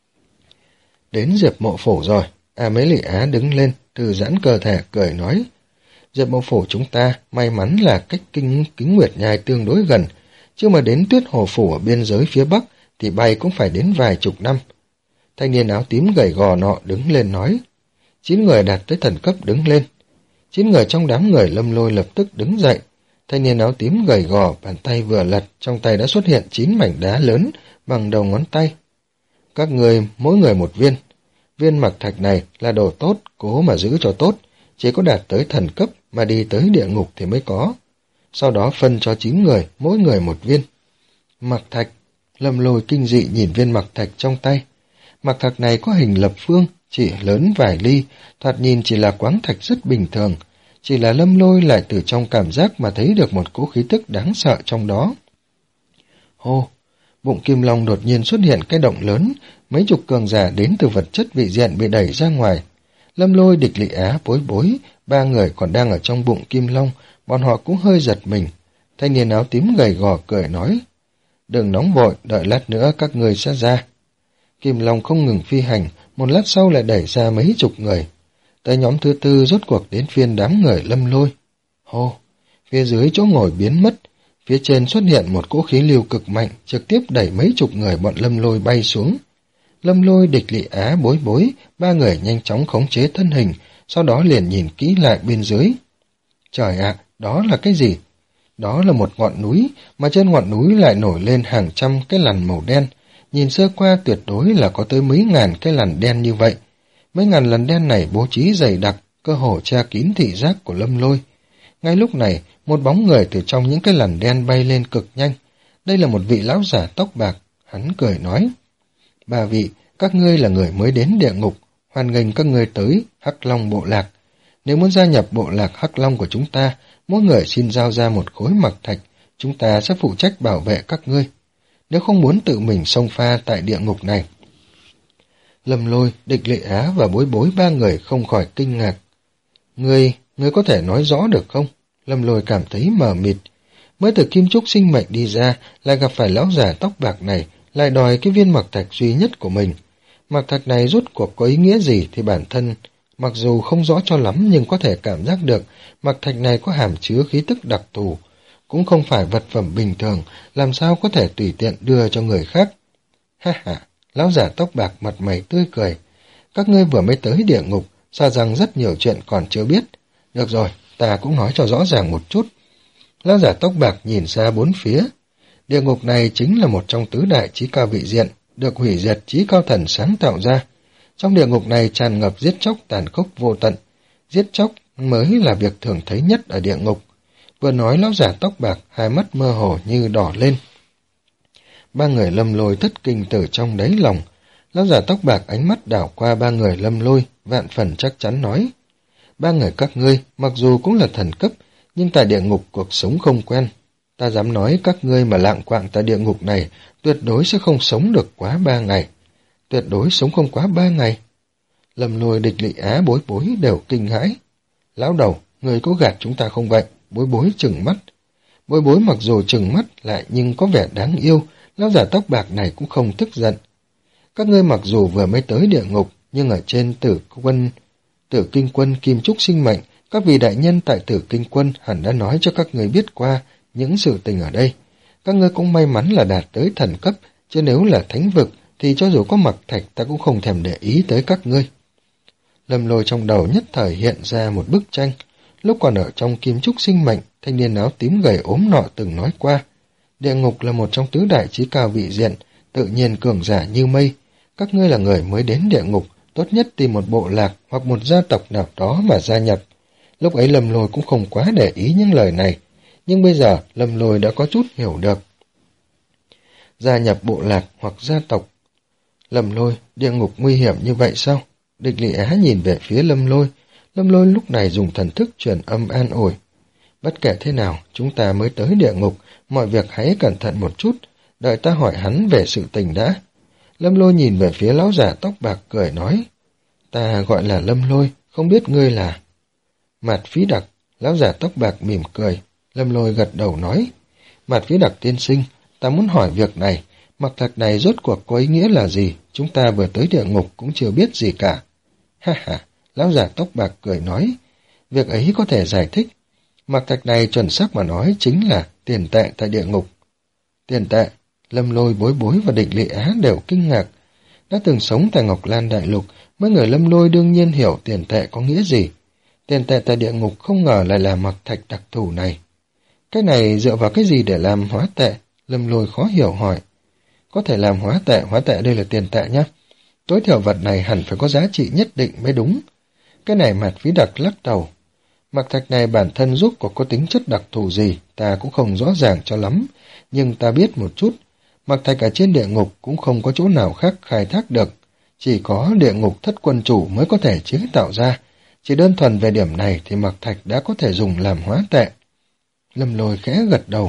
Đến Diệp Mộ Phủ rồi, A Mễ Lị Á đứng lên, thư giãn cơ thể, cười nói. Diệp Mộ Phủ chúng ta may mắn là cách kinh kính nguyệt nhai tương đối gần, chứ mà đến Tuyết Hồ Phủ ở biên giới phía Bắc thì bay cũng phải đến vài chục năm. Thanh niên áo tím gầy gò nọ đứng lên nói. Chín người đạt tới thần cấp đứng lên. Chín người trong đám người Lâm Lôi lập tức đứng dậy. Thanh niên áo tím gầy gò, bàn tay vừa lật, trong tay đã xuất hiện chín mảnh đá lớn bằng đầu ngón tay. Các người mỗi người một viên. Viên mặc thạch này là đồ tốt, cố mà giữ cho tốt. Chỉ có đạt tới thần cấp mà đi tới địa ngục thì mới có. Sau đó phân cho chín người, mỗi người một viên. Mặc thạch, Lâm Lôi kinh dị nhìn viên mặc thạch trong tay. Mặc thạch này có hình lập phương, chỉ lớn vài ly, thoạt nhìn chỉ là quáng thạch rất bình thường. Chỉ là Lâm Lôi lại từ trong cảm giác mà thấy được một cỗ khí tức đáng sợ trong đó. Hô! Bụng Kim Long đột nhiên xuất hiện cái động lớn, mấy chục cường giả đến từ vật chất vị diện bị đẩy ra ngoài. Lâm Lôi, Địch Lị Á, Bối Bối, ba người còn đang ở trong bụng Kim Long, bọn họ cũng hơi giật mình. Thanh niên áo tím gầy gò cười nói, đừng nóng vội, đợi lát nữa các người sẽ ra. Kim Long không ngừng phi hành, một lát sau lại đẩy ra mấy chục người. Tới nhóm thứ tư rốt cuộc đến phiên đám người Lâm Lôi. Hô! Phía dưới chỗ ngồi biến mất, phía trên xuất hiện một cỗ khí lưu cực mạnh, trực tiếp đẩy mấy chục người bọn Lâm Lôi bay xuống. Lâm Lôi, Địch Lị Á, Bối Bối, ba người nhanh chóng khống chế thân hình, sau đó liền nhìn kỹ lại bên dưới. Trời ạ, đó là cái gì? Đó là một ngọn núi, mà trên ngọn núi lại nổi lên hàng trăm cái lằn màu đen. Nhìn sơ qua tuyệt đối là có tới mấy ngàn cái lằn đen như vậy. Mấy ngàn lằn đen này bố trí dày đặc, cơ hồ che kín thị giác của Lâm Lôi. Ngay lúc này, một bóng người từ trong những cái lằn đen bay lên cực nhanh. Đây là một vị lão giả tóc bạc, hắn cười nói. Ba vị, các ngươi là người mới đến địa ngục, hoan nghênh các ngươi tới Hắc Long bộ lạc. Nếu muốn gia nhập bộ lạc Hắc Long của chúng ta, mỗi người xin giao ra một khối mặc thạch, chúng ta sẽ phụ trách bảo vệ các ngươi. Nếu không muốn tự mình xông pha tại địa ngục này. Lâm Lôi, Địch Lệ Á và Bối Bối ba người không khỏi kinh ngạc. Ngươi, ngươi có thể nói rõ được không? Lâm Lôi cảm thấy mờ mịt. Mới từ kim trúc sinh mệnh đi ra, lại gặp phải lão già tóc bạc này, lại đòi cái viên mặc thạch duy nhất của mình. Mặc thạch này rốt cuộc có ý nghĩa gì thì bản thân, mặc dù không rõ cho lắm nhưng có thể cảm giác được mặc thạch này có hàm chứa khí tức đặc thù, cũng không phải vật phẩm bình thường, làm sao có thể tùy tiện đưa cho người khác. Ha ha, lão giả tóc bạc mặt mày tươi cười. Các ngươi vừa mới tới địa ngục, sợ rằng rất nhiều chuyện còn chưa biết. Được rồi, ta cũng nói cho rõ ràng một chút. Lão giả tóc bạc nhìn ra bốn phía. Địa ngục này chính là một trong tứ đại chí cao vị diện, được hủy diệt chí cao thần sáng tạo ra. Trong địa ngục này tràn ngập giết chóc tàn khốc vô tận. Giết chóc mới là việc thường thấy nhất ở địa ngục. Vừa nói lão giả tóc bạc, hai mắt mơ hồ như đỏ lên. Ba người Lâm Lôi thất kinh từ trong đáy lòng. Lão giả tóc bạc ánh mắt đảo qua ba người Lâm Lôi, vạn phần chắc chắn nói. Ba người các ngươi, mặc dù cũng là thần cấp, nhưng tại địa ngục cuộc sống không quen. Ta dám nói các ngươi mà lạng quạng tại địa ngục này, tuyệt đối sẽ không sống được quá ba ngày. Tuyệt đối sống không quá ba ngày. Lâm Lôi, Địch Lị Á, Bối Bối đều kinh hãi. Lão đầu, người có gạt chúng ta không vậy? Bối Bối trừng mắt. Bối Bối mặc dù trừng mắt lại nhưng có vẻ đáng yêu, lão giả tóc bạc này cũng không tức giận. Các ngươi mặc dù vừa mới tới địa ngục, nhưng ở trên tử quân, tử kinh quân Kim Trúc sinh mệnh, các vị đại nhân tại tử kinh quân hẳn đã nói cho các người biết qua những sự tình ở đây. Các ngươi cũng may mắn là đạt tới thần cấp, chứ nếu là thánh vực, thì cho dù có mặc thạch ta cũng không thèm để ý tới các ngươi. Lâm Lôi trong đầu nhất thời hiện ra một bức tranh. Lúc còn ở trong Kim Trúc sinh mệnh, thanh niên áo tím gầy ốm nọ từng nói qua. Địa ngục là một trong tứ đại chí cao vị diện, tự nhiên cường giả như mây. Các ngươi là người mới đến địa ngục, tốt nhất tìm một bộ lạc hoặc một gia tộc nào đó mà gia nhập. Lúc ấy Lâm Lôi cũng không quá để ý những lời này, nhưng bây giờ Lâm Lôi đã có chút hiểu được. Gia nhập bộ lạc hoặc gia tộc. Lâm Lôi, địa ngục nguy hiểm như vậy sao? Địch Lị Á nhìn về phía Lâm Lôi. Lâm Lôi lúc này dùng thần thức truyền âm an ủi. Bất kể thế nào, chúng ta mới tới địa ngục, mọi việc hãy cẩn thận một chút, đợi ta hỏi hắn về sự tình đã. Lâm Lôi nhìn về phía lão giả tóc bạc cười nói. Ta gọi là Lâm Lôi, không biết ngươi là... Mạt Phí Đặc. Lão giả tóc bạc mỉm cười. Lâm Lôi gật đầu nói. Mạt Phí Đặc tiên sinh, ta muốn hỏi việc này, mặc thạch này rốt cuộc có ý nghĩa là gì? Chúng ta vừa tới địa ngục cũng chưa biết gì cả. Ha ha, lão giả tóc bạc cười nói. Việc ấy có thể giải thích. Mặc thạch này chuẩn xác mà nói chính là tiền tệ tại địa ngục. Tiền tệ? Lâm Lôi, Bối Bối và Địch Lị Á đều kinh ngạc. Đã từng sống tại Ngọc Lan Đại Lục, mấy người Lâm Lôi đương nhiên hiểu tiền tệ có nghĩa gì. Tiền tệ tại địa ngục không ngờ lại là mặc thạch đặc thù này. Cái này dựa vào cái gì để làm hóa tệ? Lâm Lôi khó hiểu hỏi. Có thể làm hóa tệ, hóa tệ đây là tiền tệ nhé. Tối thiểu vật này hẳn phải có giá trị nhất định mới đúng. Cái này Mạt Phí Đặc lắc đầu. Mặc thạch này bản thân giúp có có tính chất đặc thù gì, ta cũng không rõ ràng cho lắm, nhưng ta biết một chút. Mặc thạch ở trên địa ngục cũng không có chỗ nào khác khai thác được, chỉ có địa ngục thất quân chủ mới có thể chế tạo ra. Chỉ đơn thuần về điểm này thì mặc thạch đã có thể dùng làm hóa tệ. Lâm Lôi khẽ gật đầu.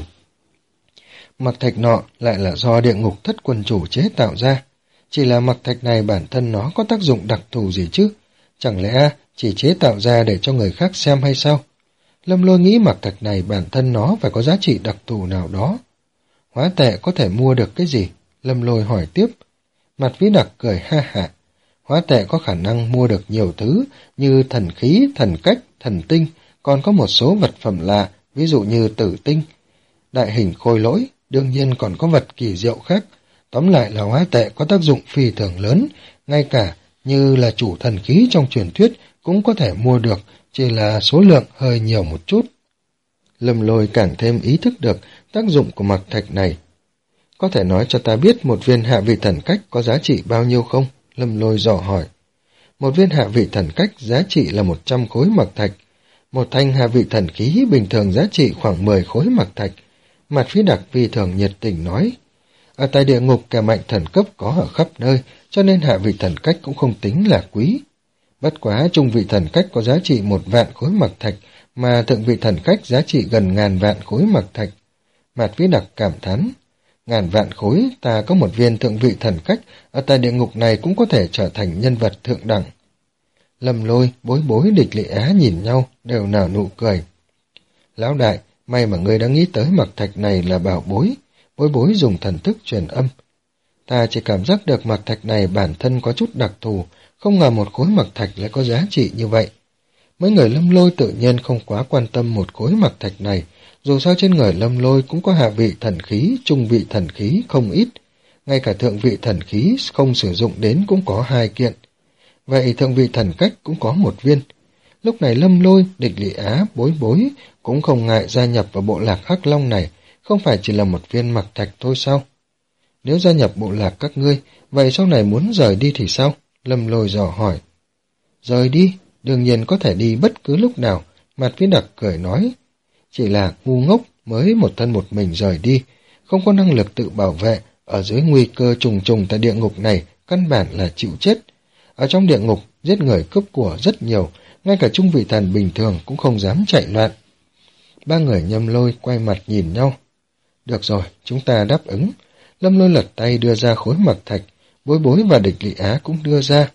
Mặc thạch nọ lại là do địa ngục thất quân chủ chế tạo ra. Chỉ là mặc thạch này bản thân nó có tác dụng đặc thù gì chứ? Chẳng lẽ chỉ chế tạo ra để cho người khác xem hay sao? Lâm Lôi nghĩ mặc thạch này bản thân nó phải có giá trị đặc thù nào đó. Hóa tệ có thể mua được cái gì? Lâm Lôi hỏi tiếp. Mạt Phí Đặc cười ha hả. Hóa tệ có khả năng mua được nhiều thứ như thần khí, thần cách, thần tinh, còn có một số vật phẩm lạ, ví dụ như tử tinh, đại hình khôi lỗi, đương nhiên còn có vật kỳ diệu khác. Tóm lại là hóa tệ có tác dụng phi thường lớn, ngay cả như là chủ thần khí trong truyền thuyết cũng có thể mua được, chỉ là số lượng hơi nhiều một chút. Lâm Lôi càng thêm ý thức được tác dụng của mặc thạch này. Có thể nói cho ta biết một viên hạ vị thần cách có giá trị bao nhiêu không? Lâm Lôi dò hỏi. Một viên hạ vị thần cách giá trị là một trăm khối mặc thạch. Một thanh hạ vị thần khí bình thường giá trị khoảng mười khối mặc thạch. Mạt Phí Đặc phi thường nhiệt tình nói. Ở tại địa ngục kẻ mạnh thần cấp có ở khắp nơi, cho nên hạ vị thần cách cũng không tính là quý. Bất quá trung vị thần cách có giá trị một vạn khối mặc thạch, mà thượng vị thần cách giá trị gần ngàn vạn khối mặc thạch. Mạt Vĩ Đặc cảm thán, ngàn vạn khối, ta có một viên thượng vị thần cách, ở tại địa ngục này cũng có thể trở thành nhân vật thượng đẳng. Lâm Lôi, Bối Bối, Địch Lị Á nhìn nhau, đều nở nụ cười. Lão đại, may mà ngươi đã nghĩ tới mặc thạch này là bảo bối. Bối Bối dùng thần thức truyền âm. Ta chỉ cảm giác được mặc thạch này bản thân có chút đặc thù, không ngờ một khối mặc thạch lại có giá trị như vậy. Mấy người Lâm Lôi tự nhiên không quá quan tâm một khối mặc thạch này, dù sao trên người Lâm Lôi cũng có hạ vị thần khí, trung vị thần khí không ít, ngay cả thượng vị thần khí không sử dụng đến cũng có hai kiện. Vậy thượng vị thần cách cũng có một viên. Lúc này Lâm Lôi, Địch Lị Á, Bối Bối cũng không ngại gia nhập vào bộ lạc Hắc Long này, không phải chỉ là một viên mặc thạch thôi sao? Nếu gia nhập bộ lạc các ngươi, vậy sau này muốn rời đi thì sao? Lâm Lôi dò hỏi. Rời đi, đương nhiên có thể đi bất cứ lúc nào, Mạt Vĩ Đặc cười nói. Chỉ là ngu ngốc mới một thân một mình rời đi, không có năng lực tự bảo vệ, ở dưới nguy cơ trùng trùng tại địa ngục này, căn bản là chịu chết. Ở trong địa ngục, giết người cướp của rất nhiều, ngay cả trung vị thần bình thường cũng không dám chạy loạn. Ba người Nhâm Lôi quay mặt nhìn nhau. Được rồi, chúng ta đáp ứng. Lâm Lôi lật tay đưa ra khối mặc thạch, Bối Bối và Địch Lị Á cũng đưa ra.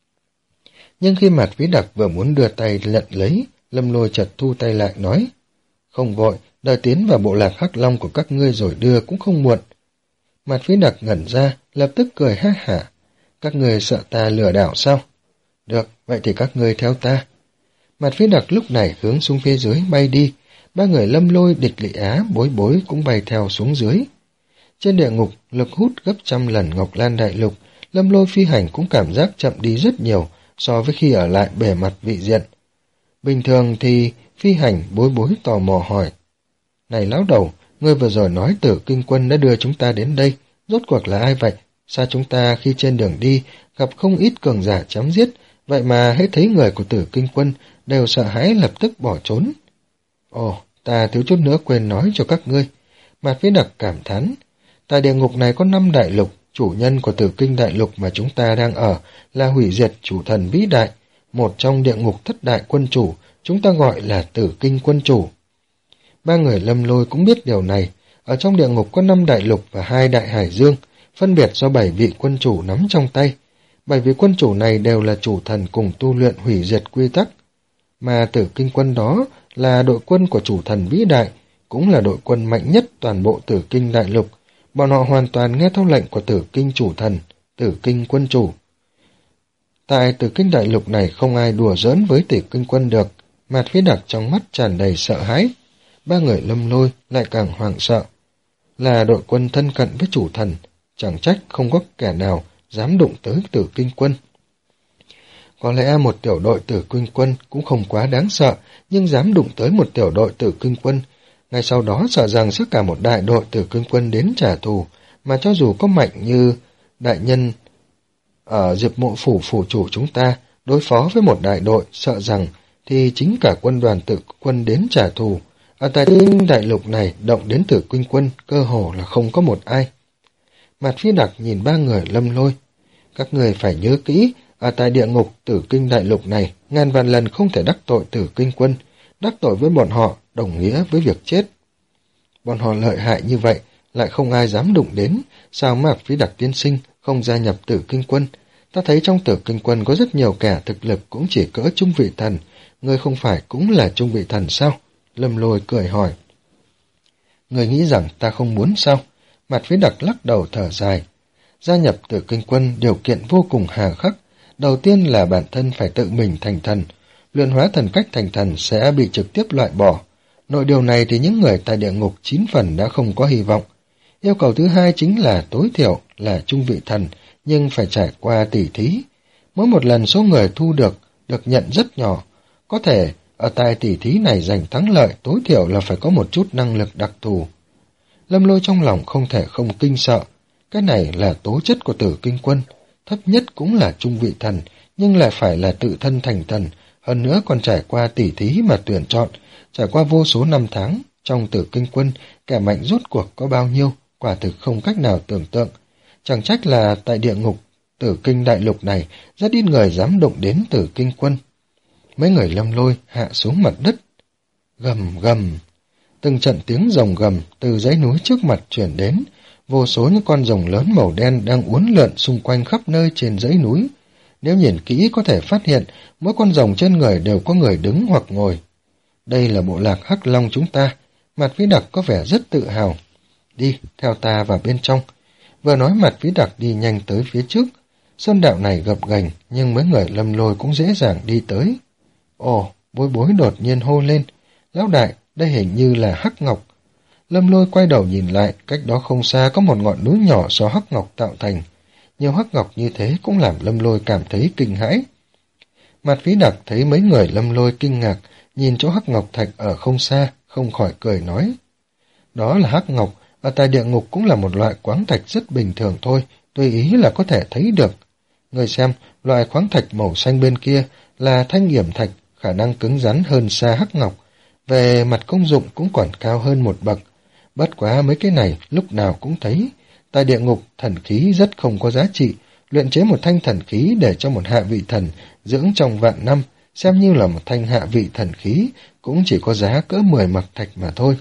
Nhưng khi Mạt Vĩ Đặc vừa muốn đưa tay nhận lấy, Lâm Lôi chợt thu tay lại nói. Không vội, đợi tiến vào bộ lạc Hắc Long của các ngươi rồi đưa cũng không muộn. Mạt Vĩ Đặc ngẩn ra, lập tức cười ha hả. Các ngươi sợ ta lừa đảo sao? Được, vậy thì các ngươi theo ta. Mạt Vĩ Đặc lúc này hướng xuống phía dưới bay đi, ba người Lâm Lôi, Địch Lị Á, Bối Bối cũng bay theo xuống dưới. Trên địa ngục, lực hút gấp trăm lần Ngọc Lan Đại Lục, Lâm Lôi phi hành cũng cảm giác chậm đi rất nhiều so với khi ở lại bề mặt vị diện. Bình thường thì phi hành, Bối Bối tò mò hỏi. Này lão đầu, ngươi vừa rồi nói Tử Kinh Quân đã đưa chúng ta đến đây, rốt cuộc là ai vậy? Sao chúng ta khi trên đường đi gặp không ít cường giả chém giết, vậy mà hễ thấy người của Tử Kinh Quân đều sợ hãi lập tức bỏ trốn? Ồ, ta thiếu chút nữa quên nói cho các ngươi. Mạt Vĩ Đặc cảm thán. Tại địa ngục này có năm đại lục, chủ nhân của Tử Kinh Đại Lục mà chúng ta đang ở là hủy diệt chủ thần vĩ đại, một trong địa ngục thất đại quân chủ, chúng ta gọi là Tử Kinh Quân Chủ. Ba người Lâm Lôi cũng biết điều này, ở trong địa ngục có năm đại lục và hai đại hải dương, phân biệt do bảy vị quân chủ nắm trong tay. Bảy vị quân chủ này đều là chủ thần cùng tu luyện hủy diệt quy tắc, mà Tử Kinh Quân đó là đội quân của chủ thần vĩ đại, cũng là đội quân mạnh nhất toàn bộ Tử Kinh Đại Lục. Bọn họ hoàn toàn nghe theo lệnh của Tử Kinh chủ thần, Tử Kinh Quân Chủ. Tại Tử Kinh Đại Lục này không ai đùa giỡn với Tử Kinh Quân được, Mạt Vĩ Đặc trong mắt tràn đầy sợ hãi. Ba người Lâm Lôi lại càng hoảng sợ. Là đội quân thân cận với chủ thần, chẳng trách không có kẻ nào dám đụng tới Tử Kinh Quân. Có lẽ một tiểu đội Tử Kinh Quân cũng không quá đáng sợ, nhưng dám đụng tới một tiểu đội Tử Kinh Quân, ngay sau đó sợ rằng sẽ cả một đại đội Tử Kinh Quân đến trả thù, mà cho dù có mạnh như đại nhân ở Diệp Mộ Phủ phủ chủ chúng ta đối phó với một đại đội, sợ rằng thì chính cả quân đoàn Tử Quân đến trả thù. Ở tại Kinh Đại Lục này, động đến Tử Kinh Quân cơ hồ là không có một ai. Mạt Vĩ Đặc nhìn ba người Lâm Lôi. Các người phải nhớ kỹ, ở tại địa ngục Tử Kinh Đại Lục này, ngàn vạn lần không thể đắc tội Tử Kinh Quân. Đắc tội với bọn họ đồng nghĩa với việc chết. Bọn họ lợi hại như vậy, lại không ai dám đụng đến, sao Mạt Vĩ Đặc tiên sinh không gia nhập Tử Kinh Quân? Ta thấy trong Tử Kinh Quân có rất nhiều kẻ thực lực cũng chỉ cỡ trung vị thần, ngươi không phải cũng là trung vị thần sao? Lâm Lôi cười hỏi. Ngươi nghĩ rằng ta không muốn sao? Mạt Vĩ Đặc lắc đầu thở dài. Gia nhập Tử Kinh Quân điều kiện vô cùng hà khắc. Đầu tiên là bản thân phải tự mình thành thần. Luyện hóa thần cách thành thần sẽ bị trực tiếp loại bỏ. Nội điều này thì những người tại địa ngục chín phần đã không có hy vọng. Yêu cầu thứ hai chính là tối thiểu là trung vị thần, nhưng phải trải qua tỉ thí. Mỗi một lần số người thu được, được nhận rất nhỏ. Có thể ở tại tỉ thí này giành thắng lợi tối thiểu là phải có một chút năng lực đặc thù. Lâm Lôi trong lòng không thể không kinh sợ. Cái này là tố chất của Tử Kinh Quân. Thấp nhất cũng là trung vị thần, nhưng lại phải là tự thân thành thần. Hơn nữa còn trải qua tỉ thí mà tuyển chọn, trải qua vô số năm tháng. Trong Tử Kinh Quân, kẻ mạnh rốt cuộc có bao nhiêu, quả thực không cách nào tưởng tượng. Chẳng trách là tại địa ngục Tử Kinh đại lục này rất ít người dám đụng đến Tử Kinh quân. Mấy người Lâm Lôi hạ xuống mặt đất. Gầm gầm, từng trận tiếng rồng gầm từ dãy núi trước mặt chuyển đến, vô số những con rồng lớn màu đen đang uốn lượn xung quanh khắp nơi trên dãy núi. Nếu nhìn kỹ có thể phát hiện mỗi con rồng trên người đều có người đứng hoặc ngồi. Đây là bộ lạc Hắc Long chúng ta. Mặt Vĩ Đặc có vẻ rất tự hào. Đi, theo ta vào bên trong. Vừa nói Mặt Vĩ Đặc đi nhanh tới phía trước. Sơn đạo này gập ghềnh nhưng mấy người Lâm Lôi cũng dễ dàng đi tới. Ồ, Bối Bối đột nhiên hô lên. Lão đại, đây hình như là Hắc Ngọc. Lâm Lôi quay đầu nhìn lại, cách đó không xa có một ngọn núi nhỏ do Hắc Ngọc tạo thành. Nhiều Hắc Ngọc như thế cũng làm Lâm Lôi cảm thấy kinh hãi. Mặt Vĩ Đặc thấy mấy người Lâm Lôi kinh ngạc, nhìn chỗ Hắc Ngọc Thạch ở không xa, không khỏi cười nói. Đó là Hắc Ngọc, ở tại địa ngục cũng là một loại khoáng thạch rất bình thường thôi, tùy ý là có thể thấy được. Người xem, loại khoáng thạch màu xanh bên kia là thanh yểm thạch, khả năng cứng rắn hơn xa Hắc Ngọc. Về mặt công dụng cũng còn cao hơn một bậc. Bất quá mấy cái này lúc nào cũng thấy. Tại địa ngục, thần khí rất không có giá trị. Luyện chế một thanh thần khí để cho một hạ vị thần dưỡng trong vạn năm, xem như là một thanh hạ vị thần khí, cũng chỉ có giá cỡ mười mặc thạch mà thôi.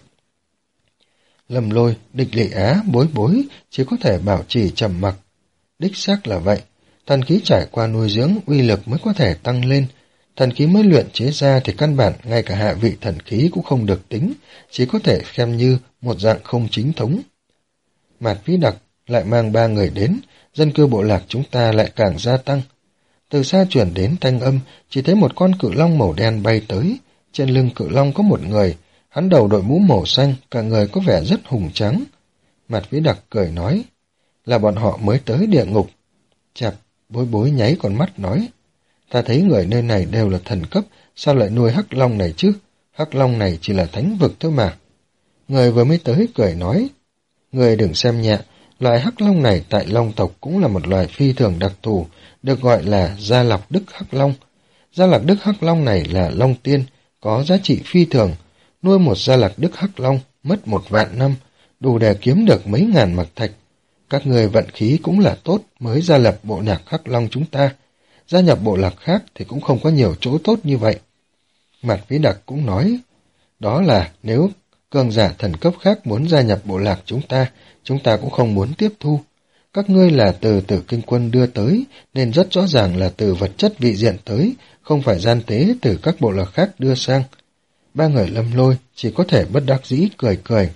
Lâm Lôi, Địch Lị Á, Bối Bối chỉ có thể bảo trì trầm mặc. Đích xác là vậy. Thần khí trải qua nuôi dưỡng, uy lực mới có thể tăng lên. Thần khí mới luyện chế ra thì căn bản ngay cả hạ vị thần khí cũng không được tính, chỉ có thể xem như một dạng không chính thống. Mạt Vĩ Đặc lại mang ba người đến, dân cư bộ lạc chúng ta lại càng gia tăng. Từ xa chuyển đến thanh âm, chỉ thấy một con cự long màu đen bay tới. Trên lưng cự long có một người, hắn đầu đội mũ màu xanh, cả người có vẻ rất hùng tráng. Mạt Vĩ Đặc cười nói, là bọn họ mới tới địa ngục. Chạp, Bối Bối nháy con mắt nói, ta thấy người nơi này đều là thần cấp, sao lại nuôi hắc long này chứ? Hắc long này chỉ là thánh vực thôi mà. Người vừa mới tới cười nói, người đừng xem nhẹ, loài hắc long này tại long tộc cũng là một loài phi thường đặc thù, được gọi là Gia Lộc Đức Hắc Long. Gia Lộc Đức Hắc Long này là long tiên, có giá trị phi thường. Nuôi một Gia Lộc Đức Hắc Long mất một vạn năm, đủ để kiếm được mấy ngàn mặc thạch. Các người vận khí cũng là tốt mới gia lập bộ lạc Hắc Long chúng ta. Gia nhập bộ lạc khác thì cũng không có nhiều chỗ tốt như vậy. Mạt Vĩ Đặc cũng nói, đó là nếu cường giả thần cấp khác muốn gia nhập bộ lạc chúng ta, chúng ta cũng không muốn tiếp thu. Các ngươi là từ Tử Kinh quân đưa tới, nên rất rõ ràng là từ vật chất vị diện tới, không phải gian tế từ các bộ lạc khác đưa sang. Ba người Lâm Lôi chỉ có thể bất đắc dĩ cười cười.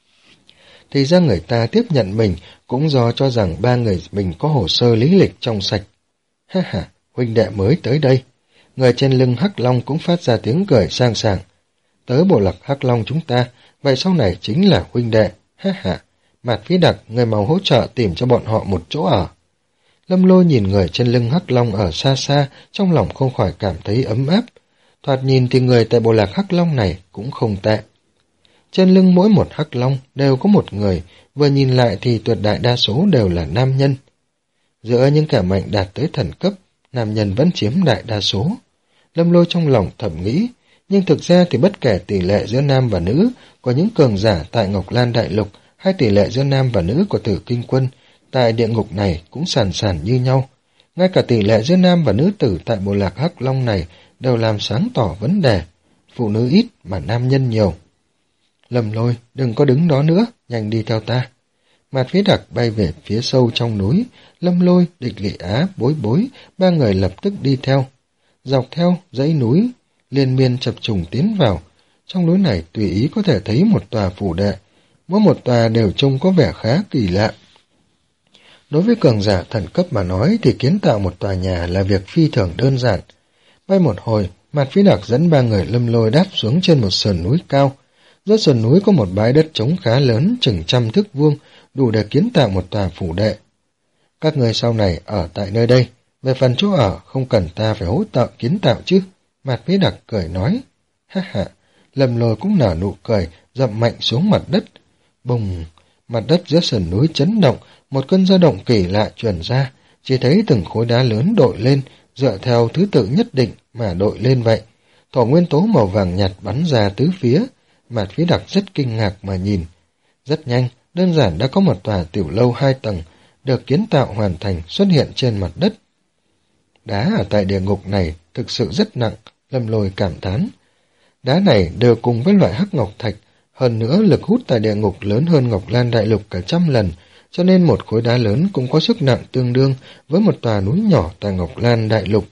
Thì ra người ta tiếp nhận mình cũng do cho rằng ba người mình có hồ sơ lý lịch trong sạch. Ha ha, huynh đệ mới tới đây. Người trên lưng Hắc Long cũng phát ra tiếng cười sang sảng. Tới bộ lạc Hắc Long chúng ta, vậy sau này chính là huynh đệ. Ha ha, Mạt Vĩ Đặc, người mau hỗ trợ tìm cho bọn họ một chỗ ở. Lâm Lôi nhìn người trên lưng Hắc Long ở xa xa, trong lòng không khỏi cảm thấy ấm áp. Thoạt nhìn thì người tại bộ lạc Hắc Long này cũng không tệ. Trên lưng mỗi một Hắc Long đều có một người, vừa nhìn lại thì tuyệt đại đa số đều là nam nhân. Giữa những kẻ mạnh đạt tới thần cấp, nam nhân vẫn chiếm đại đa số. Lâm Lôi trong lòng thầm nghĩ, nhưng thực ra thì bất kể tỷ lệ giữa nam và nữ của những cường giả tại Ngọc Lan Đại Lục hay tỷ lệ giữa nam và nữ của Tử Kinh quân tại địa ngục này cũng sàn sàn như nhau. Ngay cả tỷ lệ giữa nam và nữ tử tại bộ lạc Hắc Long này đều làm sáng tỏ vấn đề. Phụ nữ ít mà nam nhân nhiều. Lâm Lôi, đừng có đứng đó nữa, nhanh đi theo ta. Mạt Vĩ Đặc bay về phía sâu trong núi, Lâm Lôi, Địch Lị Á, Bối Bối, ba người lập tức đi theo. Dọc theo dãy núi, liên miên chập trùng tiến vào. Trong núi này tùy ý có thể thấy một tòa phủ đệ, mỗi một tòa đều trông có vẻ khá kỳ lạ. Đối với cường giả thần cấp mà nói thì kiến tạo một tòa nhà là việc phi thường đơn giản. Bay một hồi, Mạt Vĩ Đặc dẫn ba người Lâm Lôi đáp xuống trên một sườn núi cao. Giữa sườn núi có một bãi đất trống khá lớn, chừng trăm thước vuông, đủ để kiến tạo một tòa phủ đệ. Các người sau này ở tại nơi đây, về phần chỗ ở không cần ta phải hỗ trợ kiến tạo chứ. Mạt Vĩ Đặc cười nói, ha ha. Lâm Lôi cũng nở nụ cười, dậm mạnh xuống mặt đất. Bùng, mặt đất giữa sườn núi chấn động, một cơn dao động kỳ lạ truyền ra, chỉ thấy từng khối đá lớn đội lên, dựa theo thứ tự nhất định mà đội lên vậy. Thổ nguyên tố màu vàng nhạt bắn ra tứ phía. Mạt Vĩ Đặc rất kinh ngạc mà nhìn. Rất nhanh, Đơn giản đã có một tòa tiểu lâu hai tầng, được kiến tạo hoàn thành xuất hiện trên mặt đất. Đá ở tại địa ngục này thực sự rất nặng, Lâm Lôi cảm thán. Đá này đều cùng với loại hắc ngọc thạch, hơn nữa lực hút tại địa ngục lớn hơn Ngọc Lan Đại Lục cả trăm lần, cho nên một khối đá lớn cũng có sức nặng tương đương với một tòa núi nhỏ tại Ngọc Lan Đại Lục.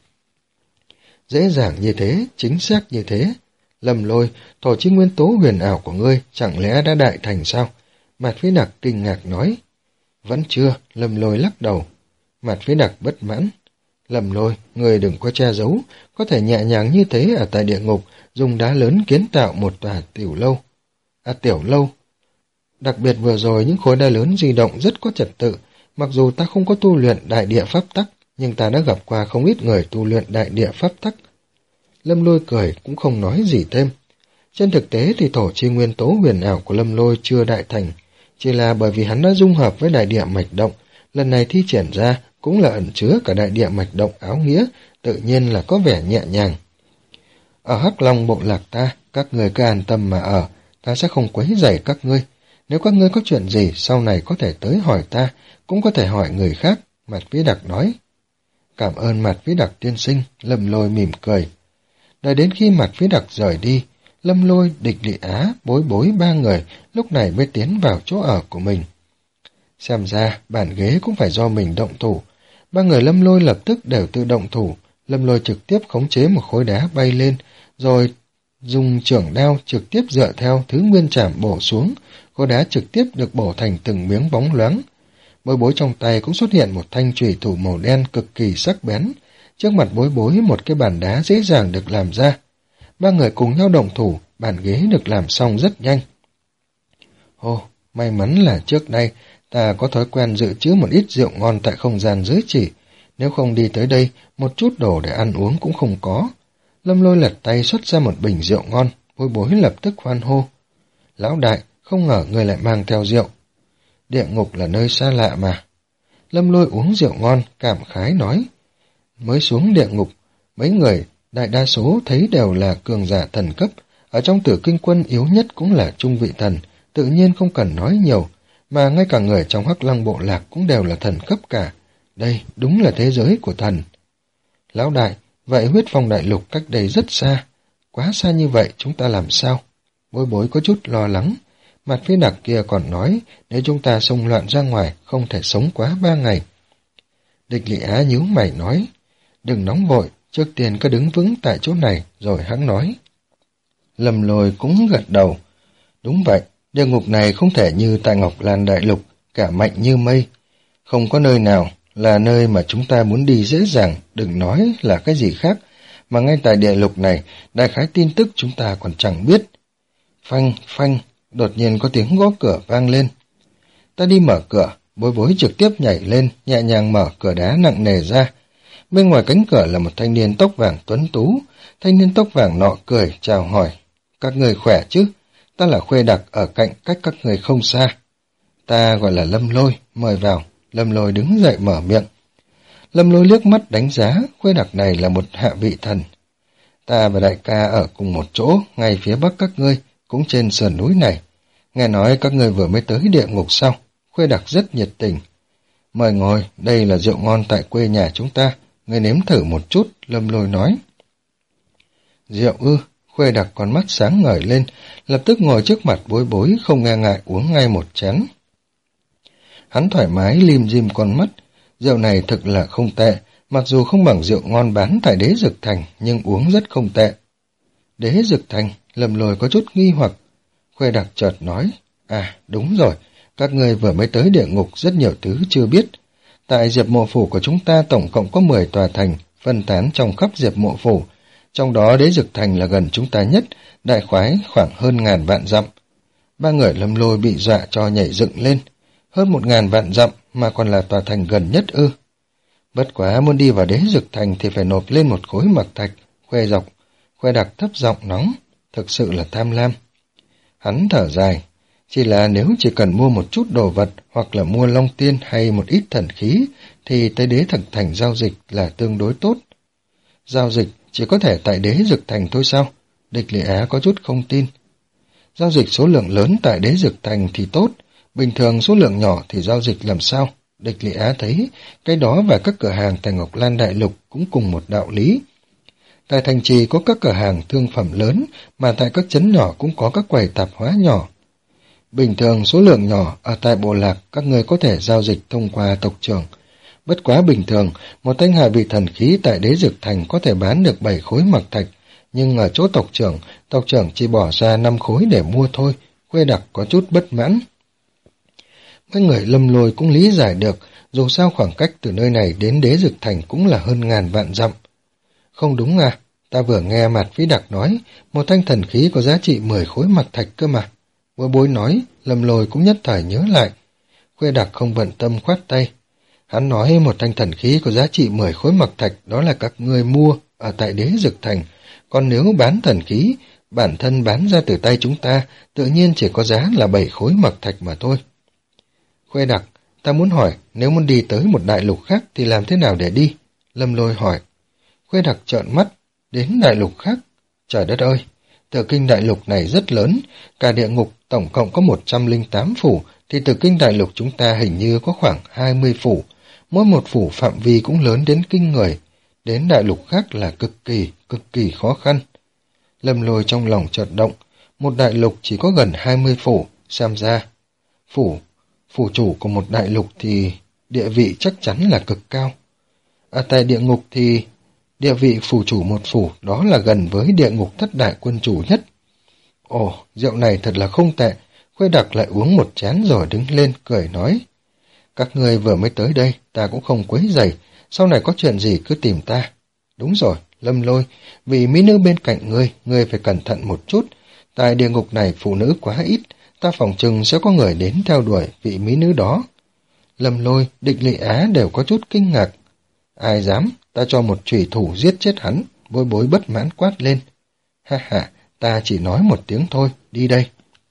Dễ dàng như thế, chính xác như thế. Lâm Lôi, thổ chi nguyên tố huyền ảo của ngươi chẳng lẽ đã đại thành sao? Mạt Phí Đặc kinh ngạc nói. Vẫn chưa, Lâm Lôi lắc đầu. Mạt Phí Đặc bất mãn. Lâm Lôi, ngươi đừng có che giấu, có thể nhẹ nhàng như thế ở tại địa ngục, dùng đá lớn kiến tạo một tòa tiểu lâu. À tiểu lâu. Đặc biệt vừa rồi những khối đá lớn di động rất có trật tự, mặc dù ta không có tu luyện đại địa pháp tắc, nhưng ta đã gặp qua không ít người tu luyện đại địa pháp tắc. Lâm Lôi cười cũng không nói gì thêm. Trên thực tế thì thổ chi nguyên tố huyền ảo của Lâm Lôi chưa đại thành, chỉ là bởi vì hắn đã dung hợp với đại địa mạch động, lần này thi triển ra cũng là ẩn chứa cả đại địa mạch động áo nghĩa, tự nhiên là có vẻ nhẹ nhàng. Ở Hắc Long bộ lạc ta, các người cứ an tâm mà ở, ta sẽ không quấy rầy các ngươi. Nếu các ngươi có chuyện gì, sau này có thể tới hỏi ta, cũng có thể hỏi người khác, Mạt Phí Đặc nói. Cảm ơn Mạt Phí Đặc tiên sinh, Lâm Lôi mỉm cười. Đợi đến khi Mạt Phí Đặc rời đi, Lâm Lôi, Địch Lị Á, Bối Bối ba người lúc này mới tiến vào chỗ ở của mình. Xem ra, bàn ghế cũng phải do mình động thủ. Ba người Lâm Lôi lập tức đều tự động thủ. Lâm Lôi trực tiếp khống chế một khối đá bay lên, rồi dùng chưởng đao trực tiếp dựa theo thứ nguyên trảm bổ xuống. Khối đá trực tiếp được bổ thành từng miếng bóng loáng. Bối Bối trong tay cũng xuất hiện một thanh chùy thủ màu đen cực kỳ sắc bén. Trước mặt Bối Bối một cái bàn đá dễ dàng được làm ra. Ba người cùng nhau động thủ, bàn ghế được làm xong rất nhanh. Ồ, may mắn là trước đây ta có thói quen dự trữ một ít rượu ngon tại không gian giới chỉ, nếu không đi tới đây, một chút đồ để ăn uống cũng không có. Lâm Lôi lật tay xuất ra một bình rượu ngon, Bối Bối lập tức hoan hô. Lão đại, không ngờ người lại mang theo rượu. Địa ngục là nơi xa lạ mà. Lâm Lôi uống rượu ngon, cảm khái nói. Mới xuống địa ngục, mấy người đại đa số thấy đều là cường giả thần cấp, ở trong Tử Kinh Quân yếu nhất cũng là trung vị thần, tự nhiên không cần nói nhiều, mà ngay cả người trong Hắc Lăng bộ lạc cũng đều là thần cấp cả. Đây đúng là thế giới của thần. Lão đại, vậy huyết phong đại lục cách đây rất xa, quá xa như vậy chúng ta làm sao? Bối Bối có chút lo lắng. Mặt Phí Đặc kia còn nói, nếu chúng ta xông loạn ra ngoài, không thể sống quá ba ngày. Địch Lị Á nhíu mày nói, đừng nóng vội, trước tiên cứ đứng vững tại chỗ này, rồi hắn nói. Lâm Lôi cũng gật đầu. Đúng vậy, địa ngục này không thể như tại Ngọc Lan Đại Lục, cả mạnh như mây. Không có nơi nào là nơi mà chúng ta muốn đi dễ dàng, đừng nói là cái gì khác, mà ngay tại địa lục này, đại khái tin tức chúng ta còn chẳng biết. Phanh, phanh, đột nhiên có tiếng gõ cửa vang lên. Ta đi mở cửa, Bối Bối trực tiếp nhảy lên, nhẹ nhàng mở cửa đá nặng nề ra. Bên ngoài cánh cửa là một thanh niên tóc vàng tuấn tú. Thanh niên tóc vàng nọ cười, chào hỏi. Các người khỏe chứ? Ta là Khuê Đặc ở cạnh cách các người không xa. Ta gọi là Lâm Lôi, mời vào. Lâm Lôi đứng dậy mở miệng. Lâm Lôi liếc mắt đánh giá, Khuê Đặc này là một hạ vị thần. Ta và đại ca ở cùng một chỗ, ngay phía bắc các ngươi, cũng trên sườn núi này. Nghe nói các ngươi vừa mới tới địa ngục sao? Khuê Đặc rất nhiệt tình. Mời ngồi, đây là rượu ngon tại quê nhà chúng ta, ngươi nếm thử một chút, Lâm Lôi nói. Rượu ư? Khuê Đặc con mắt sáng ngời lên, lập tức ngồi trước mặt Bối Bối, không nghe ngại uống ngay một chén. Hắn thoải mái lim dim con mắt, rượu này thực là không tệ, mặc dù không bằng rượu ngon bán tại Đế Dực Thành, nhưng uống rất không tệ. Đế Dực Thành, Lâm Lôi có chút nghi hoặc. Khuê Đặc chợt nói, à đúng rồi, các ngươi vừa mới tới địa ngục rất nhiều thứ chưa biết. Tại Diệp Mộ Phủ của chúng ta tổng cộng có mười tòa thành, phân tán trong khắp Diệp Mộ Phủ, trong đó Đế Dực Thành là gần chúng ta nhất, đại khoái khoảng hơn ngàn vạn dặm. Ba người Lâm Lôi bị dọa cho nhảy dựng lên. Hơn một ngàn vạn dặm mà còn là tòa thành gần nhất ư? Bất quá muốn đi vào Đế Dực Thành thì phải nộp lên một khối mặc thạch. Khuê dọc, Khuê Đặc thấp giọng nóng, thực sự là tham lam. Hắn thở dài, chỉ là nếu chỉ cần mua một chút đồ vật hoặc là mua long tiên hay một ít thần khí thì tới Đế Dực Thành giao dịch là tương đối tốt. Giao dịch chỉ có thể tại Đế Dực Thành thôi sao? Địch Lị Á có chút không tin. Giao dịch số lượng lớn tại Đế Dực Thành thì tốt, Bình thường số lượng nhỏ thì giao dịch làm sao? Địch Lị Á thấy cái đó và các cửa hàng tại Ngọc Lan Đại Lục cũng cùng một đạo lý. Tại thành trì có các cửa hàng thương phẩm lớn, mà tại các trấn nhỏ cũng có các quầy tạp hóa nhỏ. Bình thường số lượng nhỏ, ở tại bộ lạc các người có thể giao dịch thông qua tộc trưởng. Bất quá bình thường, một thanh hạ vị thần khí tại Đế Dực Thành có thể bán được bảy khối mặc thạch, nhưng ở chỗ tộc trưởng, tộc trưởng chỉ bỏ ra năm khối để mua thôi. Khuê Đặc có chút bất mãn. Mấy người Lâm Lôi cũng lý giải được, dù sao khoảng cách từ nơi này đến Đế Dực Thành cũng là hơn ngàn vạn dặm. Không đúng à, ta vừa nghe Mạt Vĩ Đặc nói, một thanh thần khí có giá trị mười khối mặc thạch cơ mà. Bối bối nói, Lâm Lôi cũng nhất thời nhớ lại. Khuê Đặc không bận tâm khoát tay. Hắn nói một thanh thần khí có giá trị mười khối mặc thạch đó là các ngươi mua ở tại Đế Dực Thành, còn nếu bán thần khí, bản thân bán ra từ tay chúng ta, tự nhiên chỉ có giá là bảy khối mặc thạch mà thôi. Khuê Đặc, ta muốn hỏi, nếu muốn đi tới một đại lục khác thì làm thế nào để đi? Lâm Lôi hỏi. Khuê Đặc trợn mắt, đến đại lục khác? Trời đất ơi, Tử Kinh đại lục này rất lớn, cả địa ngục tổng cộng có một trăm lẻ tám phủ, thì Tử Kinh đại lục chúng ta hình như có khoảng hai mươi phủ, mỗi một phủ phạm vi cũng lớn đến kinh người, đến đại lục khác là cực kỳ, cực kỳ khó khăn. Lâm Lôi trong lòng chợt động, một đại lục chỉ có gần hai mươi phủ, xem ra. Phủ, phủ chủ của một đại lục thì địa vị chắc chắn là cực cao. Ở tại địa ngục thì địa vị phủ chủ một phủ đó là gần với địa ngục thất đại quân chủ nhất. Ồ, rượu này thật là không tệ. Khuê Đặc lại uống một chén rồi đứng lên, cười nói. Các ngươi vừa mới tới đây, ta cũng không quấy rầy, sau này có chuyện gì cứ tìm ta. Đúng rồi, Lâm Lôi, vì mỹ nữ bên cạnh ngươi, ngươi phải cẩn thận một chút. Tại địa ngục này phụ nữ quá ít, ta phòng chừng sẽ có người đến theo đuổi vị mỹ nữ đó. Lâm Lôi, Địch Lị Á đều có chút kinh ngạc. Ai dám, ta cho một chủy thủ giết chết hắn, Bối Bối bất mãn quát lên. Ha ha, ta chỉ nói một tiếng thôi, đi đây.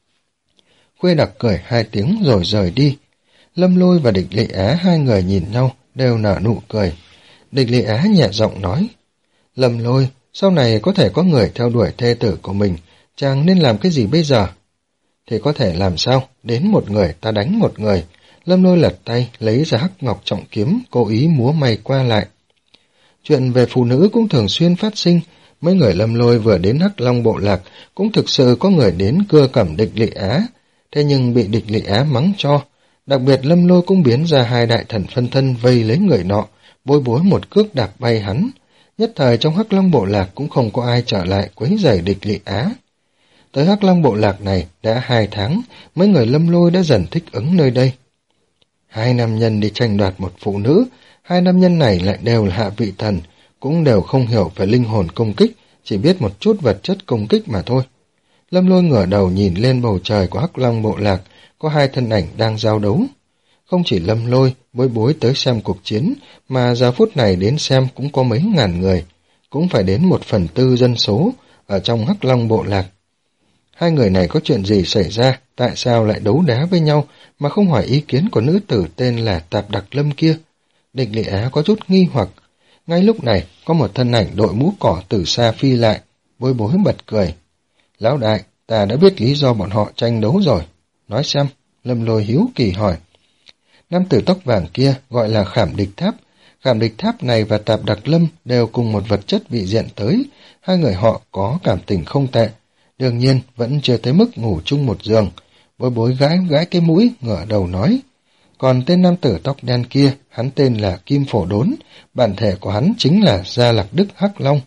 Khuê Đặc cười hai tiếng rồi rời đi. Lâm Lôi và Địch Lị Á hai người nhìn nhau, đều nở nụ cười. Địch Lị Á nhẹ giọng nói. Lâm Lôi, sau này có thể có người theo đuổi thê tử của mình, chàng nên làm cái gì bây giờ? Thì có thể làm sao, đến một người ta đánh một người. Lâm Lôi lật tay, lấy ra hắc ngọc trọng kiếm, cố ý múa may qua lại. Chuyện về phụ nữ cũng thường xuyên phát sinh, mấy người Lâm Lôi vừa đến Hắc Long bộ lạc, cũng thực sự có người đến cưa cẩm Địch Lị Á, thế nhưng bị Địch Lị Á mắng cho. Đặc biệt Lâm Lôi cũng biến ra hai đại thần phân thân vây lấy người nọ, Bối Bối một cước đạp bay hắn. Nhất thời trong Hắc Long bộ lạc cũng không có ai trở lại quấy rầy Địch Lị Á. Tới Hắc Long bộ lạc này đã hai tháng, mấy người Lâm Lôi đã dần thích ứng nơi đây. Hai nam nhân đi tranh đoạt một phụ nữ, hai nam nhân này lại đều là hạ vị thần, cũng đều không hiểu về linh hồn công kích, chỉ biết một chút vật chất công kích mà thôi. Lâm Lôi ngửa đầu nhìn lên bầu trời của Hắc Long bộ lạc, có hai thân ảnh đang giao đấu. Không chỉ Lâm Lôi, Bối Bối tới xem cuộc chiến, mà giờ phút này đến xem cũng có mấy ngàn người, cũng phải đến một phần tư dân số ở trong Hắc Long bộ lạc. Hai người này có chuyện gì xảy ra, tại sao lại đấu đá với nhau mà không hỏi ý kiến của nữ tử tên là Tạp Đặc Lâm kia? Địch Lị Á có chút nghi hoặc. Ngay lúc này, có một thân ảnh đội mũ cỏ từ xa phi lại, Bối Bối bật cười. Lão đại, ta đã biết lý do bọn họ tranh đấu rồi. Nói xem, Lâm Lôi hiếu kỳ hỏi. Nam tử tóc vàng kia gọi là Khảm Địch Tháp. Khảm Địch Tháp này và Tạp Đặc Lâm đều cùng một vật chất vị diện tới, hai người họ có cảm tình không tệ. Đương nhiên, vẫn chưa tới mức ngủ chung một giường. Bối Bối gãi gãi cái mũi, ngửa đầu nói. Còn tên nam tử tóc đen kia, hắn tên là Kim Phổ Đốn, bản thể của hắn chính là Gia Lạc Đức Hắc Long.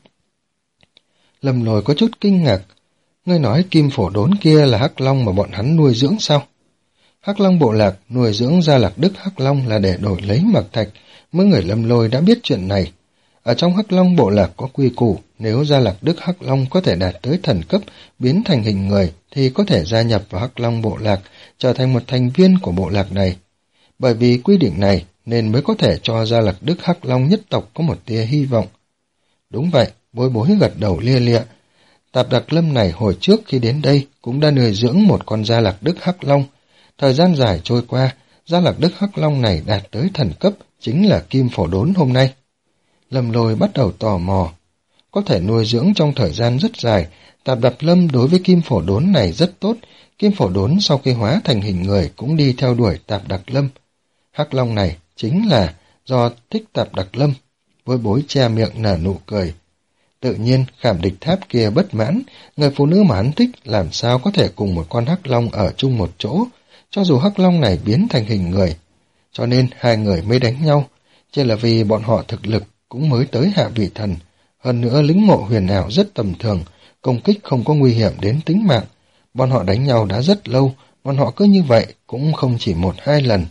Lâm Lôi có chút kinh ngạc. Ngươi nói Kim Phổ Đốn kia là Hắc Long mà bọn hắn nuôi dưỡng sao? Hắc Long bộ lạc nuôi dưỡng Gia Lạc Đức Hắc Long là để đổi lấy mặc thạch, mấy người Lâm Lôi đã biết chuyện này. Ở trong Hắc Long bộ lạc có quy củ, nếu Gia Lạc Đức Hắc Long có thể đạt tới thần cấp, biến thành hình người, thì có thể gia nhập vào Hắc Long bộ lạc, trở thành một thành viên của bộ lạc này. Bởi vì quy định này, nên mới có thể cho Gia Lạc Đức Hắc Long nhất tộc có một tia hy vọng. Đúng vậy, Bối Bối gật đầu lia lịa. Tạp Đặc Lâm này hồi trước khi đến đây cũng đã nuôi dưỡng một con Gia Lạc Đức Hắc Long. Thời gian dài trôi qua, Gia Lạc Đức Hắc Long này đạt tới thần cấp, chính là Kim Phổ Đốn hôm nay. Lâm Lôi bắt đầu tò mò. Có thể nuôi dưỡng trong thời gian rất dài, Tạp Đặc Lâm đối với Kim Phổ Đốn này rất tốt. Kim Phổ Đốn sau khi hóa thành hình người cũng đi theo đuổi Tạp Đặc Lâm. Hắc Long này chính là do thích Tạp Đặc Lâm. Bối Bối che miệng nở nụ cười. Tự nhiên Khảm Địch Tháp kia bất mãn, người phụ nữ mà hắn thích làm sao có thể cùng một con Hắc Long ở chung một chỗ, cho dù Hắc Long này biến thành hình người. Cho nên hai người mới đánh nhau, chỉ là vì bọn họ thực lực cũng mới tới hạ vị thần, hơn nữa lĩnh ngộ huyền ảo rất tầm thường, công kích không có nguy hiểm đến tính mạng. Bọn họ đánh nhau đã rất lâu, bọn họ cứ như vậy cũng không chỉ một hai lần.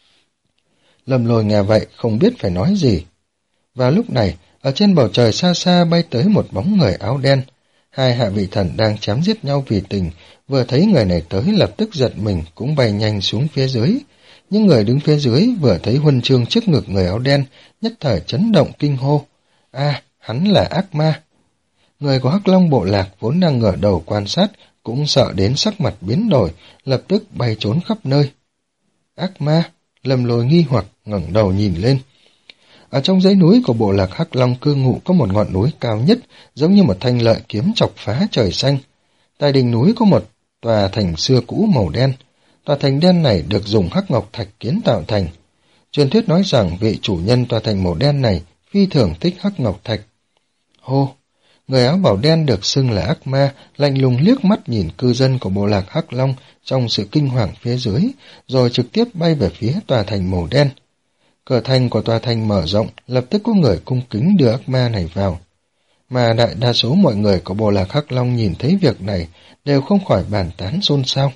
Lâm Lôi nghe vậy không biết phải nói gì. Vào lúc này, ở trên bầu trời xa xa bay tới một bóng người áo đen. Hai hạ vị thần đang chém giết nhau vì tình, vừa thấy người này tới lập tức giật mình cũng bay nhanh xuống phía dưới. Những người đứng phía dưới vừa thấy huân chương trước ngực người áo đen, nhất thời chấn động kinh hô. A, hắn là ác ma. Người của Hắc Long bộ lạc vốn đang ngửa đầu quan sát, cũng sợ đến sắc mặt biến đổi, lập tức bay trốn khắp nơi. Ác ma, Lâm Lôi nghi hoặc ngẩng đầu nhìn lên. Ở trong dãy núi của bộ lạc Hắc Long cư ngụ có một ngọn núi cao nhất, giống như một thanh lợi kiếm chọc phá trời xanh. Tại đỉnh núi có một tòa thành xưa cũ màu đen. Tòa thành đen này được dùng hắc ngọc thạch kiến tạo thành. Truyền thuyết nói rằng vị chủ nhân tòa thành màu đen này phi thường thích hắc ngọc thạch. Hô! Người áo bào đen được xưng là ác ma, lạnh lùng liếc mắt nhìn cư dân của bộ lạc Hắc Long trong sự kinh hoàng phía dưới, rồi trực tiếp bay về phía tòa thành màu đen. Cửa thành của tòa thành mở rộng, lập tức có người cung kính đưa ác ma này vào. Mà đại đa số mọi người của bộ lạc Hắc Long nhìn thấy việc này đều không khỏi bàn tán xôn xao.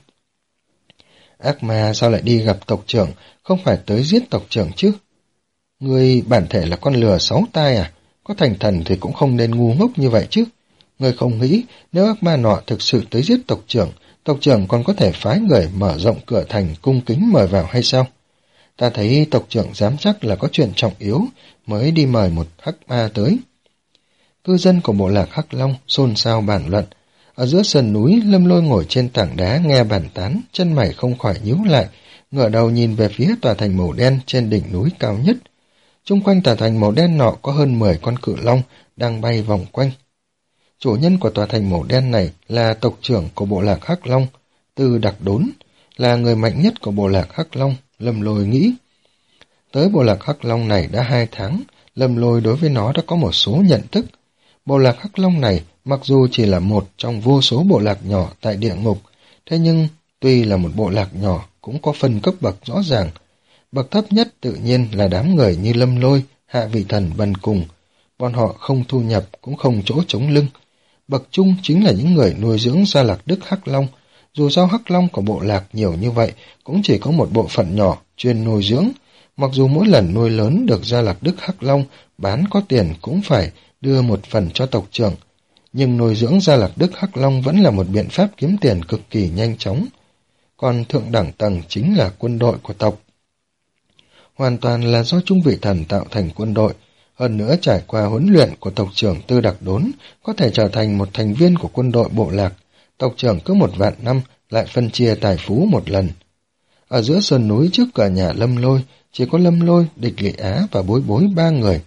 Ác ma sao lại đi gặp tộc trưởng, không phải tới giết tộc trưởng chứ? Người bản thể là con lừa sáu tai à? Có thành thần thì cũng không nên ngu ngốc như vậy chứ. Người không nghĩ nếu ác ma nọ thực sự tới giết tộc trưởng, tộc trưởng còn có thể phái người mở rộng cửa thành cung kính mời vào hay sao? Ta thấy tộc trưởng dám chắc là có chuyện trọng yếu mới đi mời một hắc ma tới. Cư dân của bộ lạc Hắc Long xôn xao bàn luận. Ở giữa sườn núi, Lâm Lôi ngồi trên tảng đá nghe bàn tán, chân mày không khỏi nhíu lại, ngửa đầu nhìn về phía tòa thành màu đen trên đỉnh núi cao nhất. Trung quanh tòa thành màu đen nọ có hơn mười con cự long đang bay vòng quanh. Chủ nhân của tòa thành màu đen này là tộc trưởng của bộ lạc Hắc Long, Tư Đặc Đốn, là người mạnh nhất của bộ lạc Hắc Long, Lâm Lôi nghĩ. Tới bộ lạc Hắc Long này đã hai tháng, Lâm Lôi đối với nó đã có một số nhận thức. Bộ lạc Hắc Long này mặc dù chỉ là một trong vô số bộ lạc nhỏ tại địa ngục, thế nhưng tuy là một bộ lạc nhỏ cũng có phân cấp bậc rõ ràng. Bậc thấp nhất tự nhiên là đám người như Lâm Lôi, Hạ Vị Thần bần cùng. Bọn họ không thu nhập cũng không chỗ chống lưng. Bậc trung chính là những người nuôi dưỡng Gia Lạc Đức Hắc Long. Dù sao Hắc Long của bộ lạc nhiều như vậy, cũng chỉ có một bộ phận nhỏ chuyên nuôi dưỡng. Mặc dù mỗi lần nuôi lớn được Gia Lạc Đức Hắc Long, bán có tiền cũng phải đưa một phần cho tộc trưởng. Nhưng nuôi dưỡng Gia Lạc Đức Hắc Long vẫn là một biện pháp kiếm tiền cực kỳ nhanh chóng. Còn thượng đẳng tầng chính là quân đội của tộc. Hoàn toàn là do Trung Vị Thần tạo thành quân đội, hơn nữa trải qua huấn luyện của tộc trưởng Tư Đặc Đốn, có thể trở thành một thành viên của quân đội bộ lạc. Tộc trưởng cứ một vạn năm lại phân chia tài phú một lần. Ở giữa sườn núi trước cửa nhà Lâm Lôi, chỉ có Lâm Lôi, Địch Lị Á và Bối Bối ba người.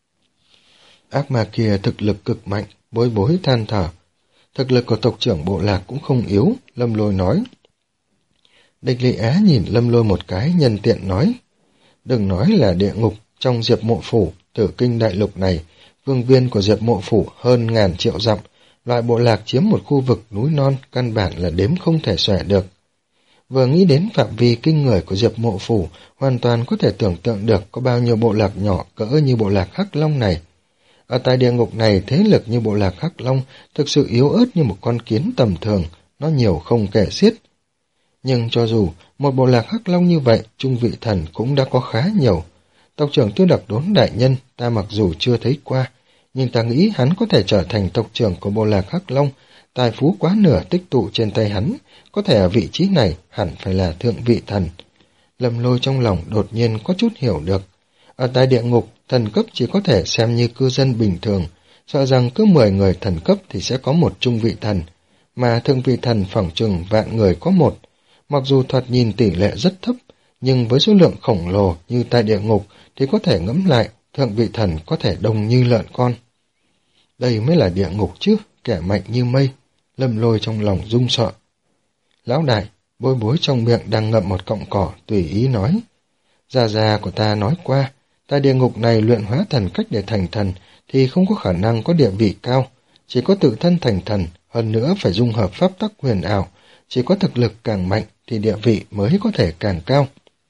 Ác ma kia thực lực cực mạnh, Bối Bối than thở. Thực lực của tộc trưởng bộ lạc cũng không yếu, Lâm Lôi nói. Địch Lị Á nhìn Lâm Lôi một cái, nhân tiện nói. Đừng nói là địa ngục, trong Diệp Mộ Phủ, Tử Kinh đại lục này, vương viên của Diệp Mộ Phủ hơn ngàn triệu dặm, loại bộ lạc chiếm một khu vực núi non, căn bản là đếm không thể xòe được. Vừa nghĩ đến phạm vi kinh người của Diệp Mộ Phủ, hoàn toàn có thể tưởng tượng được có bao nhiêu bộ lạc nhỏ cỡ như bộ lạc Hắc Long này. Ở tại địa ngục này, thế lực như bộ lạc Hắc Long thực sự yếu ớt như một con kiến tầm thường, nó nhiều không kể xiết. Nhưng cho dù một bộ lạc Hắc Long như vậy, Trung Vị Thần cũng đã có khá nhiều. Tộc trưởng Tư Đặc Đốn đại nhân ta mặc dù chưa thấy qua, nhưng ta nghĩ hắn có thể trở thành tộc trưởng của bộ lạc Hắc Long, tài phú quá nửa tích tụ trên tay hắn, có thể ở vị trí này hẳn phải là Thượng Vị Thần. Lâm Lôi trong lòng đột nhiên có chút hiểu được. Ở tại địa ngục, thần cấp chỉ có thể xem như cư dân bình thường, sợ rằng cứ mười người thần cấp thì sẽ có một Trung Vị Thần, mà Thượng Vị Thần phỏng chừng vạn người có một. Mặc dù thoạt nhìn tỷ lệ rất thấp, nhưng với số lượng khổng lồ như tại địa ngục thì có thể ngẫm lại, Thượng Vị Thần có thể đông như lợn con. Đây mới là địa ngục chứ, kẻ mạnh như mây, Lâm Lôi trong lòng run sợ. Lão đại, Bối Bối trong miệng đang ngậm một cọng cỏ, tùy ý nói. Gia gia của ta nói qua, tại địa ngục này luyện hóa thần cách để thành thần thì không có khả năng có địa vị cao, chỉ có tự thân thành thần, hơn nữa phải dung hợp pháp tắc huyền ảo, chỉ có thực lực càng mạnh thì địa vị mới có thể càng cao.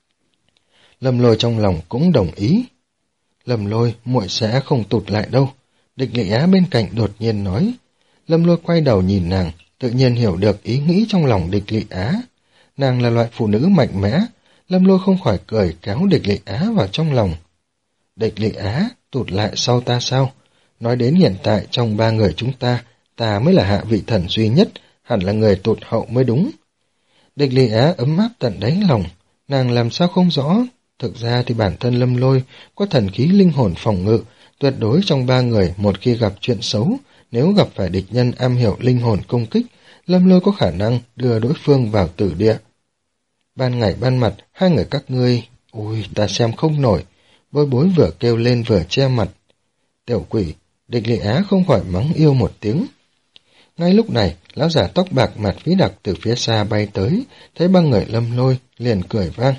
Lâm Lôi trong lòng cũng đồng ý. Lâm Lôi, muội sẽ không tụt lại đâu. Địch Lệ Á bên cạnh đột nhiên nói. Lâm Lôi quay đầu nhìn nàng, tự nhiên hiểu được ý nghĩ trong lòng Địch Lệ Á. Nàng là loại phụ nữ mạnh mẽ, Lâm Lôi không khỏi cười kéo Địch Lệ Á vào trong lòng. Địch Lệ Á, tụt lại sau ta sao? Nói đến hiện tại trong ba người chúng ta, ta mới là hạ vị thần duy nhất, hẳn là người tụt hậu mới đúng. Địch Lệ Á ấm áp tận đáy lòng, nàng làm sao không rõ. Thực ra thì bản thân Lâm Lôi có thần khí linh hồn phòng ngự, tuyệt đối trong ba người một khi gặp chuyện xấu, nếu gặp phải địch nhân am hiểu linh hồn công kích, Lâm Lôi có khả năng đưa đối phương vào tử địa. Ban ngày ban mặt, hai người các ngươi, ui ta xem không nổi, Bối Bối vừa kêu lên vừa che mặt. Tiểu quỷ, Địch Lệ Á không khỏi mắng yêu một tiếng. Ngay lúc này, lão giả tóc bạc mặt phí đặc từ phía xa bay tới, thấy ba người Lâm Lôi, liền cười vang.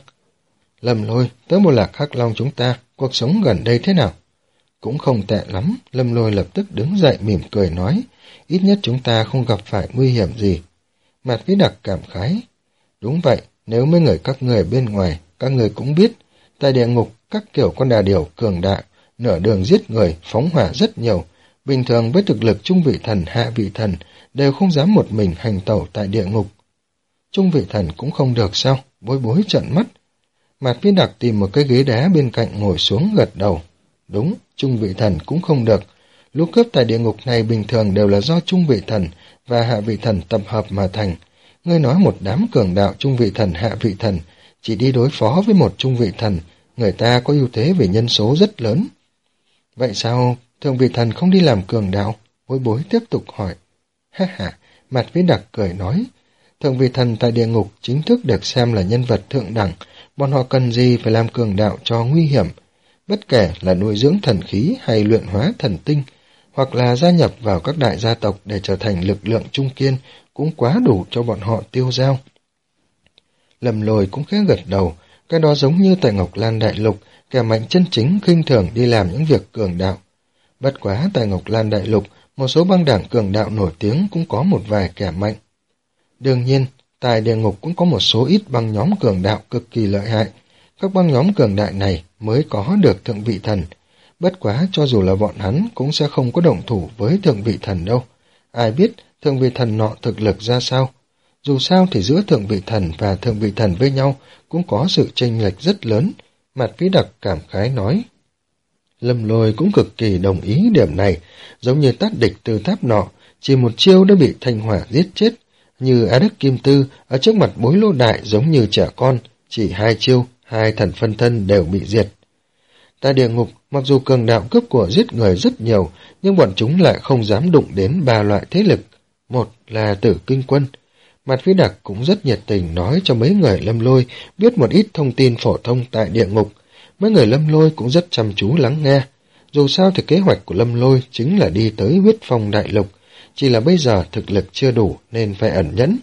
Lâm Lôi, tới một lạc Hắc Long chúng ta, cuộc sống gần đây thế nào? Cũng không tệ lắm, Lâm Lôi lập tức đứng dậy mỉm cười nói, ít nhất chúng ta không gặp phải nguy hiểm gì. Mặt phí đặc cảm khái. Đúng vậy, nếu mấy người các người bên ngoài, các người cũng biết, tại địa ngục, các kiểu con đà điểu cường đại, nửa đường giết người, phóng hỏa rất nhiều. Bình thường với thực lực trung vị thần, hạ vị thần, đều không dám một mình hành tẩu tại địa ngục. Trung vị thần cũng không được sao? Bối Bối trợn mắt. Mạt Phi Đặc tìm một cái ghế đá bên cạnh ngồi xuống gật đầu. Đúng, trung vị thần cũng không được. Lũ cướp tại địa ngục này bình thường đều là do trung vị thần và hạ vị thần tập hợp mà thành. Ngươi nói một đám cường đạo trung vị thần, hạ vị thần, chỉ đi đối phó với một trung vị thần, người ta có ưu thế về nhân số rất lớn. Vậy sao thượng vị thần không đi làm cường đạo? Bối Bối tiếp tục hỏi. Ha ha, Mạt Phi Đặc cười nói. Thượng vị thần tại địa ngục chính thức được xem là nhân vật thượng đẳng, bọn họ cần gì phải làm cường đạo cho nguy hiểm. Bất kể là nuôi dưỡng thần khí hay luyện hóa thần tinh, hoặc là gia nhập vào các đại gia tộc để trở thành lực lượng trung kiên, cũng quá đủ cho bọn họ tiêu dao. Lâm Lôi cũng khẽ gật đầu, cái đó giống như tại Ngọc Lan Đại Lục, kẻ mạnh chân chính khinh thường đi làm những việc cường đạo. Bất quá tại Ngọc Lan Đại Lục, một số băng đảng cường đạo nổi tiếng cũng có một vài kẻ mạnh. Đương nhiên, tại địa ngục cũng có một số ít băng nhóm cường đạo cực kỳ lợi hại. Các băng nhóm cường đại này mới có được thượng vị thần. Bất quá cho dù là bọn hắn cũng sẽ không có động thủ với thượng vị thần đâu. Ai biết thượng vị thần nọ thực lực ra sao? Dù sao thì giữa thượng vị thần và thượng vị thần với nhau cũng có sự chênh lệch rất lớn. Mạt Phi Đặc cảm khái nói. Lâm Lôi cũng cực kỳ đồng ý điểm này, giống như tát địch từ tháp nọ, chỉ một chiêu đã bị thanh hỏa giết chết. Như Á Đức Kim Tư ở trước mặt Bối Lô Đại giống như trẻ con, chỉ hai chiêu, hai thần phân thân đều bị diệt. Tại địa ngục, mặc dù cường đạo cướp của giết người rất nhiều, nhưng bọn chúng lại không dám đụng đến ba loại thế lực. Một là Tử Kinh Quân. Mạt Phi Đặc cũng rất nhiệt tình nói cho mấy người Lâm Lôi biết một ít thông tin phổ thông tại địa ngục. Mấy người Lâm Lôi cũng rất chăm chú lắng nghe. Dù sao thì kế hoạch của Lâm Lôi chính là đi tới huyết phong đại lục, chỉ là bây giờ thực lực chưa đủ nên phải ẩn nhẫn.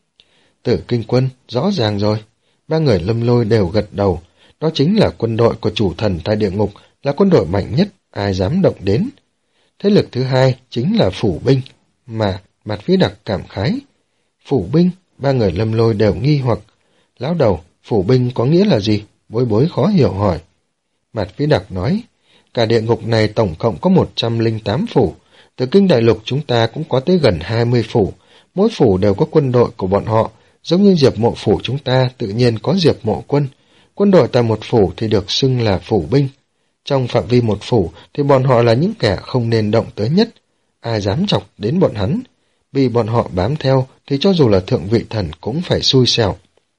Tử Kinh Quân, rõ ràng rồi. Ba người Lâm Lôi đều gật đầu. Đó chính là quân đội của chủ thần tại địa ngục, là quân đội mạnh nhất, ai dám động đến. Thế lực thứ hai chính là phủ binh, mà Mạt Phi Đặc cảm khái. Phủ binh, ba người Lâm Lôi đều nghi hoặc. Lão đầu, phủ binh có nghĩa là gì? Bối Bối khó hiểu hỏi. Mạt Phi Đặc nói, cả địa ngục này tổng cộng có một trăm lẻ tám phủ. Từ Kinh Đại Lục chúng ta cũng có tới gần hai mươi phủ. Mỗi phủ đều có quân đội của bọn họ. Giống như Diệp Mộ phủ chúng ta tự nhiên có Diệp Mộ quân. Quân đội tại một phủ thì được xưng là phủ binh. Trong phạm vi một phủ thì bọn họ là những kẻ không nên động tới nhất. Ai dám chọc đến bọn hắn? Vì bọn họ bám theo thì cho dù là thượng vị thần cũng phải xui xẻo.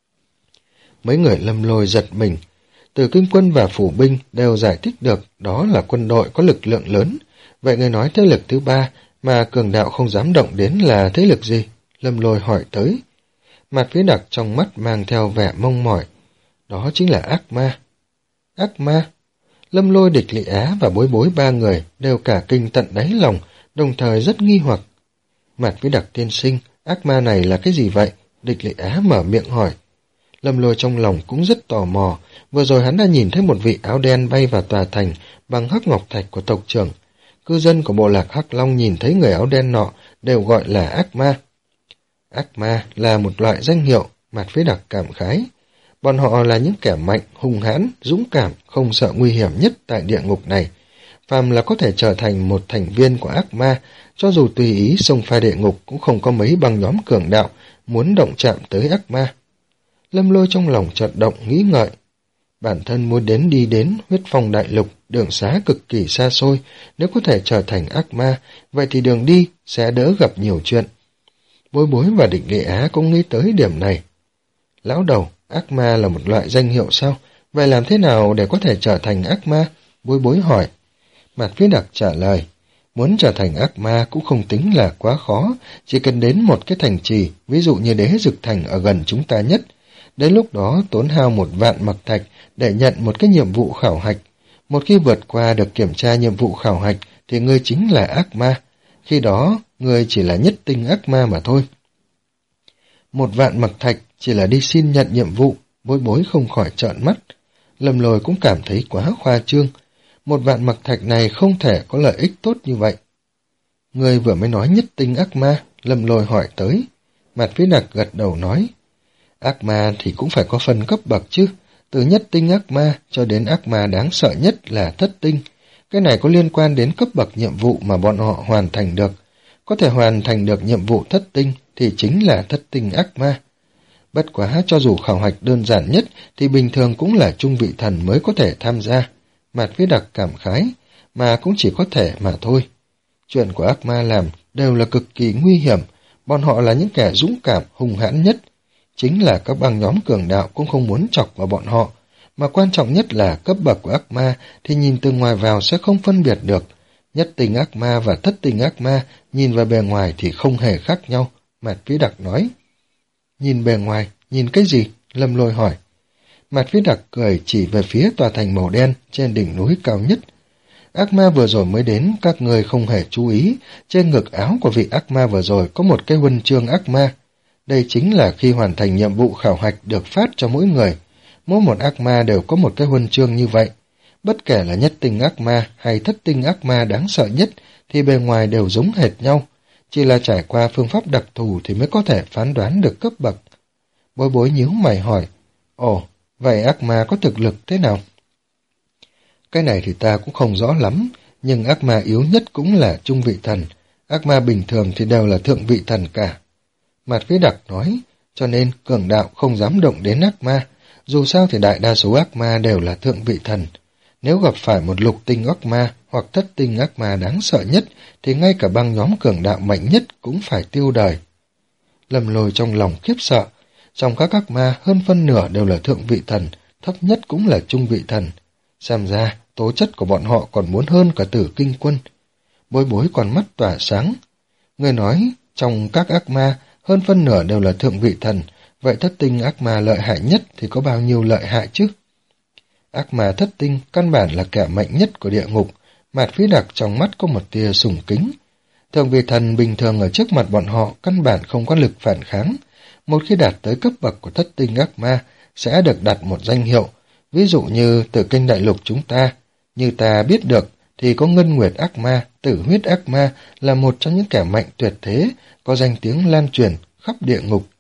Mấy người Lâm Lôi giật mình. Từ Kinh Quân và phủ binh đều giải thích được đó là quân đội có lực lượng lớn. Vậy người nói thế lực thứ ba mà cường đạo không dám động đến là thế lực gì? Lâm Lôi hỏi tới. Mạt Phi Đặc trong mắt mang theo vẻ mong mỏi. Đó chính là ác ma. Ác ma? Lâm Lôi, Địch Lị Á và Bối Bối ba người đều cả kinh tận đáy lòng, đồng thời rất nghi hoặc. Mạt Phi Đặc tiên sinh, ác ma này là cái gì vậy? Địch Lệ Á mở miệng hỏi. Lâm Lôi trong lòng cũng rất tò mò, vừa rồi hắn đã nhìn thấy một vị áo đen bay vào tòa thành bằng hắc ngọc thạch của tộc trưởng. Cư dân của bộ lạc Hắc Long nhìn thấy người áo đen nọ đều gọi là ác ma. Ác ma là một loại danh hiệu, Mạt Phía Đặc cảm khái. Bọn họ là những kẻ mạnh, hung hãn, dũng cảm, không sợ nguy hiểm nhất tại địa ngục này. Phàm là có thể trở thành một thành viên của ác ma, cho dù tùy ý xông pha địa ngục cũng không có mấy băng nhóm cường đạo muốn động chạm tới ác ma. Lâm Lôi trong lòng chợt động nghĩ ngợi. Bản thân muốn đến đi đến huyết phong đại lục, đường xá cực kỳ xa xôi, nếu có thể trở thành ác ma, vậy thì đường đi sẽ đỡ gặp nhiều chuyện. Bối Bối và Địch Lệ Á cũng nghĩ tới điểm này. Lão đầu, ác ma là một loại danh hiệu sao? Vậy làm thế nào để có thể trở thành ác ma? Bối Bối hỏi. Mạt Phía Đặc trả lời. Muốn trở thành ác ma cũng không tính là quá khó, chỉ cần đến một cái thành trì, ví dụ như Đế Dực Thành ở gần chúng ta nhất. Đến lúc đó tốn hao một vạn mặc thạch để nhận một cái nhiệm vụ khảo hạch. Một khi vượt qua được kiểm tra nhiệm vụ khảo hạch thì ngươi chính là ác ma. Khi đó, ngươi chỉ là nhất tinh ác ma mà thôi. Một vạn mặc thạch chỉ là đi xin nhận nhiệm vụ, Bối Bối không khỏi trợn mắt. Lâm Lôi cũng cảm thấy quá khoa trương. Một vạn mặc thạch này không thể có lợi ích tốt như vậy. Ngươi vừa mới nói nhất tinh ác ma, Lâm Lôi hỏi tới. Mạt Phía Đặc gật đầu nói. Ác ma thì cũng phải có phân cấp bậc chứ, từ nhất tinh ác ma cho đến ác ma đáng sợ nhất là thất tinh. Cái này có liên quan đến cấp bậc nhiệm vụ mà bọn họ hoàn thành được. Có thể hoàn thành được nhiệm vụ thất tinh thì chính là thất tinh ác ma. Bất quá cho dù khảo hạch đơn giản nhất thì bình thường cũng là trung vị thần mới có thể tham gia. Mạt Phía Đặc cảm khái, mà cũng chỉ có thể mà thôi. Chuyện của ác ma làm đều là cực kỳ nguy hiểm, bọn họ là những kẻ dũng cảm, hung hãn nhất. Chính là các băng nhóm cường đạo cũng không muốn chọc vào bọn họ, mà quan trọng nhất là cấp bậc của ác ma thì nhìn từ ngoài vào sẽ không phân biệt được. Nhất tinh ác ma và thất tinh ác ma nhìn vào bề ngoài thì không hề khác nhau, Mạt Phía Đặc nói. Nhìn bề ngoài, nhìn cái gì? Lâm Lôi hỏi. Mạt Phía Đặc cười chỉ về phía tòa thành màu đen trên đỉnh núi cao nhất. Ác ma vừa rồi mới đến, các người không hề chú ý, trên ngực áo của vị ác ma vừa rồi có một cái huân chương ác ma. Đây chính là khi hoàn thành nhiệm vụ khảo hạch được phát cho mỗi người. Mỗi một ác ma đều có một cái huân chương như vậy. Bất kể là nhất tinh ác ma hay thất tinh ác ma đáng sợ nhất thì bề ngoài đều giống hệt nhau. Chỉ là trải qua phương pháp đặc thù thì mới có thể phán đoán được cấp bậc. Bối Bối nhíu mày hỏi. Ồ, vậy ác ma có thực lực thế nào? Cái này thì ta cũng không rõ lắm, nhưng ác ma yếu nhất cũng là trung vị thần. Ác ma bình thường thì đều là thượng vị thần cả. Mạt Phía Đặc nói, cho nên cường đạo không dám động đến ác ma, dù sao thì đại đa số ác ma đều là thượng vị thần. Nếu gặp phải một lục tinh ác ma hoặc thất tinh ác ma đáng sợ nhất, thì ngay cả băng nhóm cường đạo mạnh nhất cũng phải tiêu đời. Lâm Lôi trong lòng khiếp sợ, trong các ác ma hơn phân nửa đều là thượng vị thần, thấp nhất cũng là trung vị thần. Xem ra, tố chất của bọn họ còn muốn hơn cả Tử Kinh Quân. Bối Bối còn mắt tỏa sáng. Người nói, trong các ác ma, hơn phân nửa đều là thượng vị thần, vậy thất tinh ác ma lợi hại nhất thì có bao nhiêu lợi hại chứ? Ác ma thất tinh căn bản là kẻ mạnh nhất của địa ngục, Mạt Phía Đặc trong mắt có một tia sùng kính. Thượng vị thần bình thường ở trước mặt bọn họ căn bản không có lực phản kháng. Một khi đạt tới cấp bậc của thất tinh ác ma, sẽ được đặt một danh hiệu, ví dụ như Tử Kinh Đại Lục chúng ta. Như ta biết được, thì có Ngân Nguyệt ác ma, Tử Huyết ác ma là một trong những kẻ mạnh tuyệt thế, có danh tiếng lan truyền khắp địa ngục.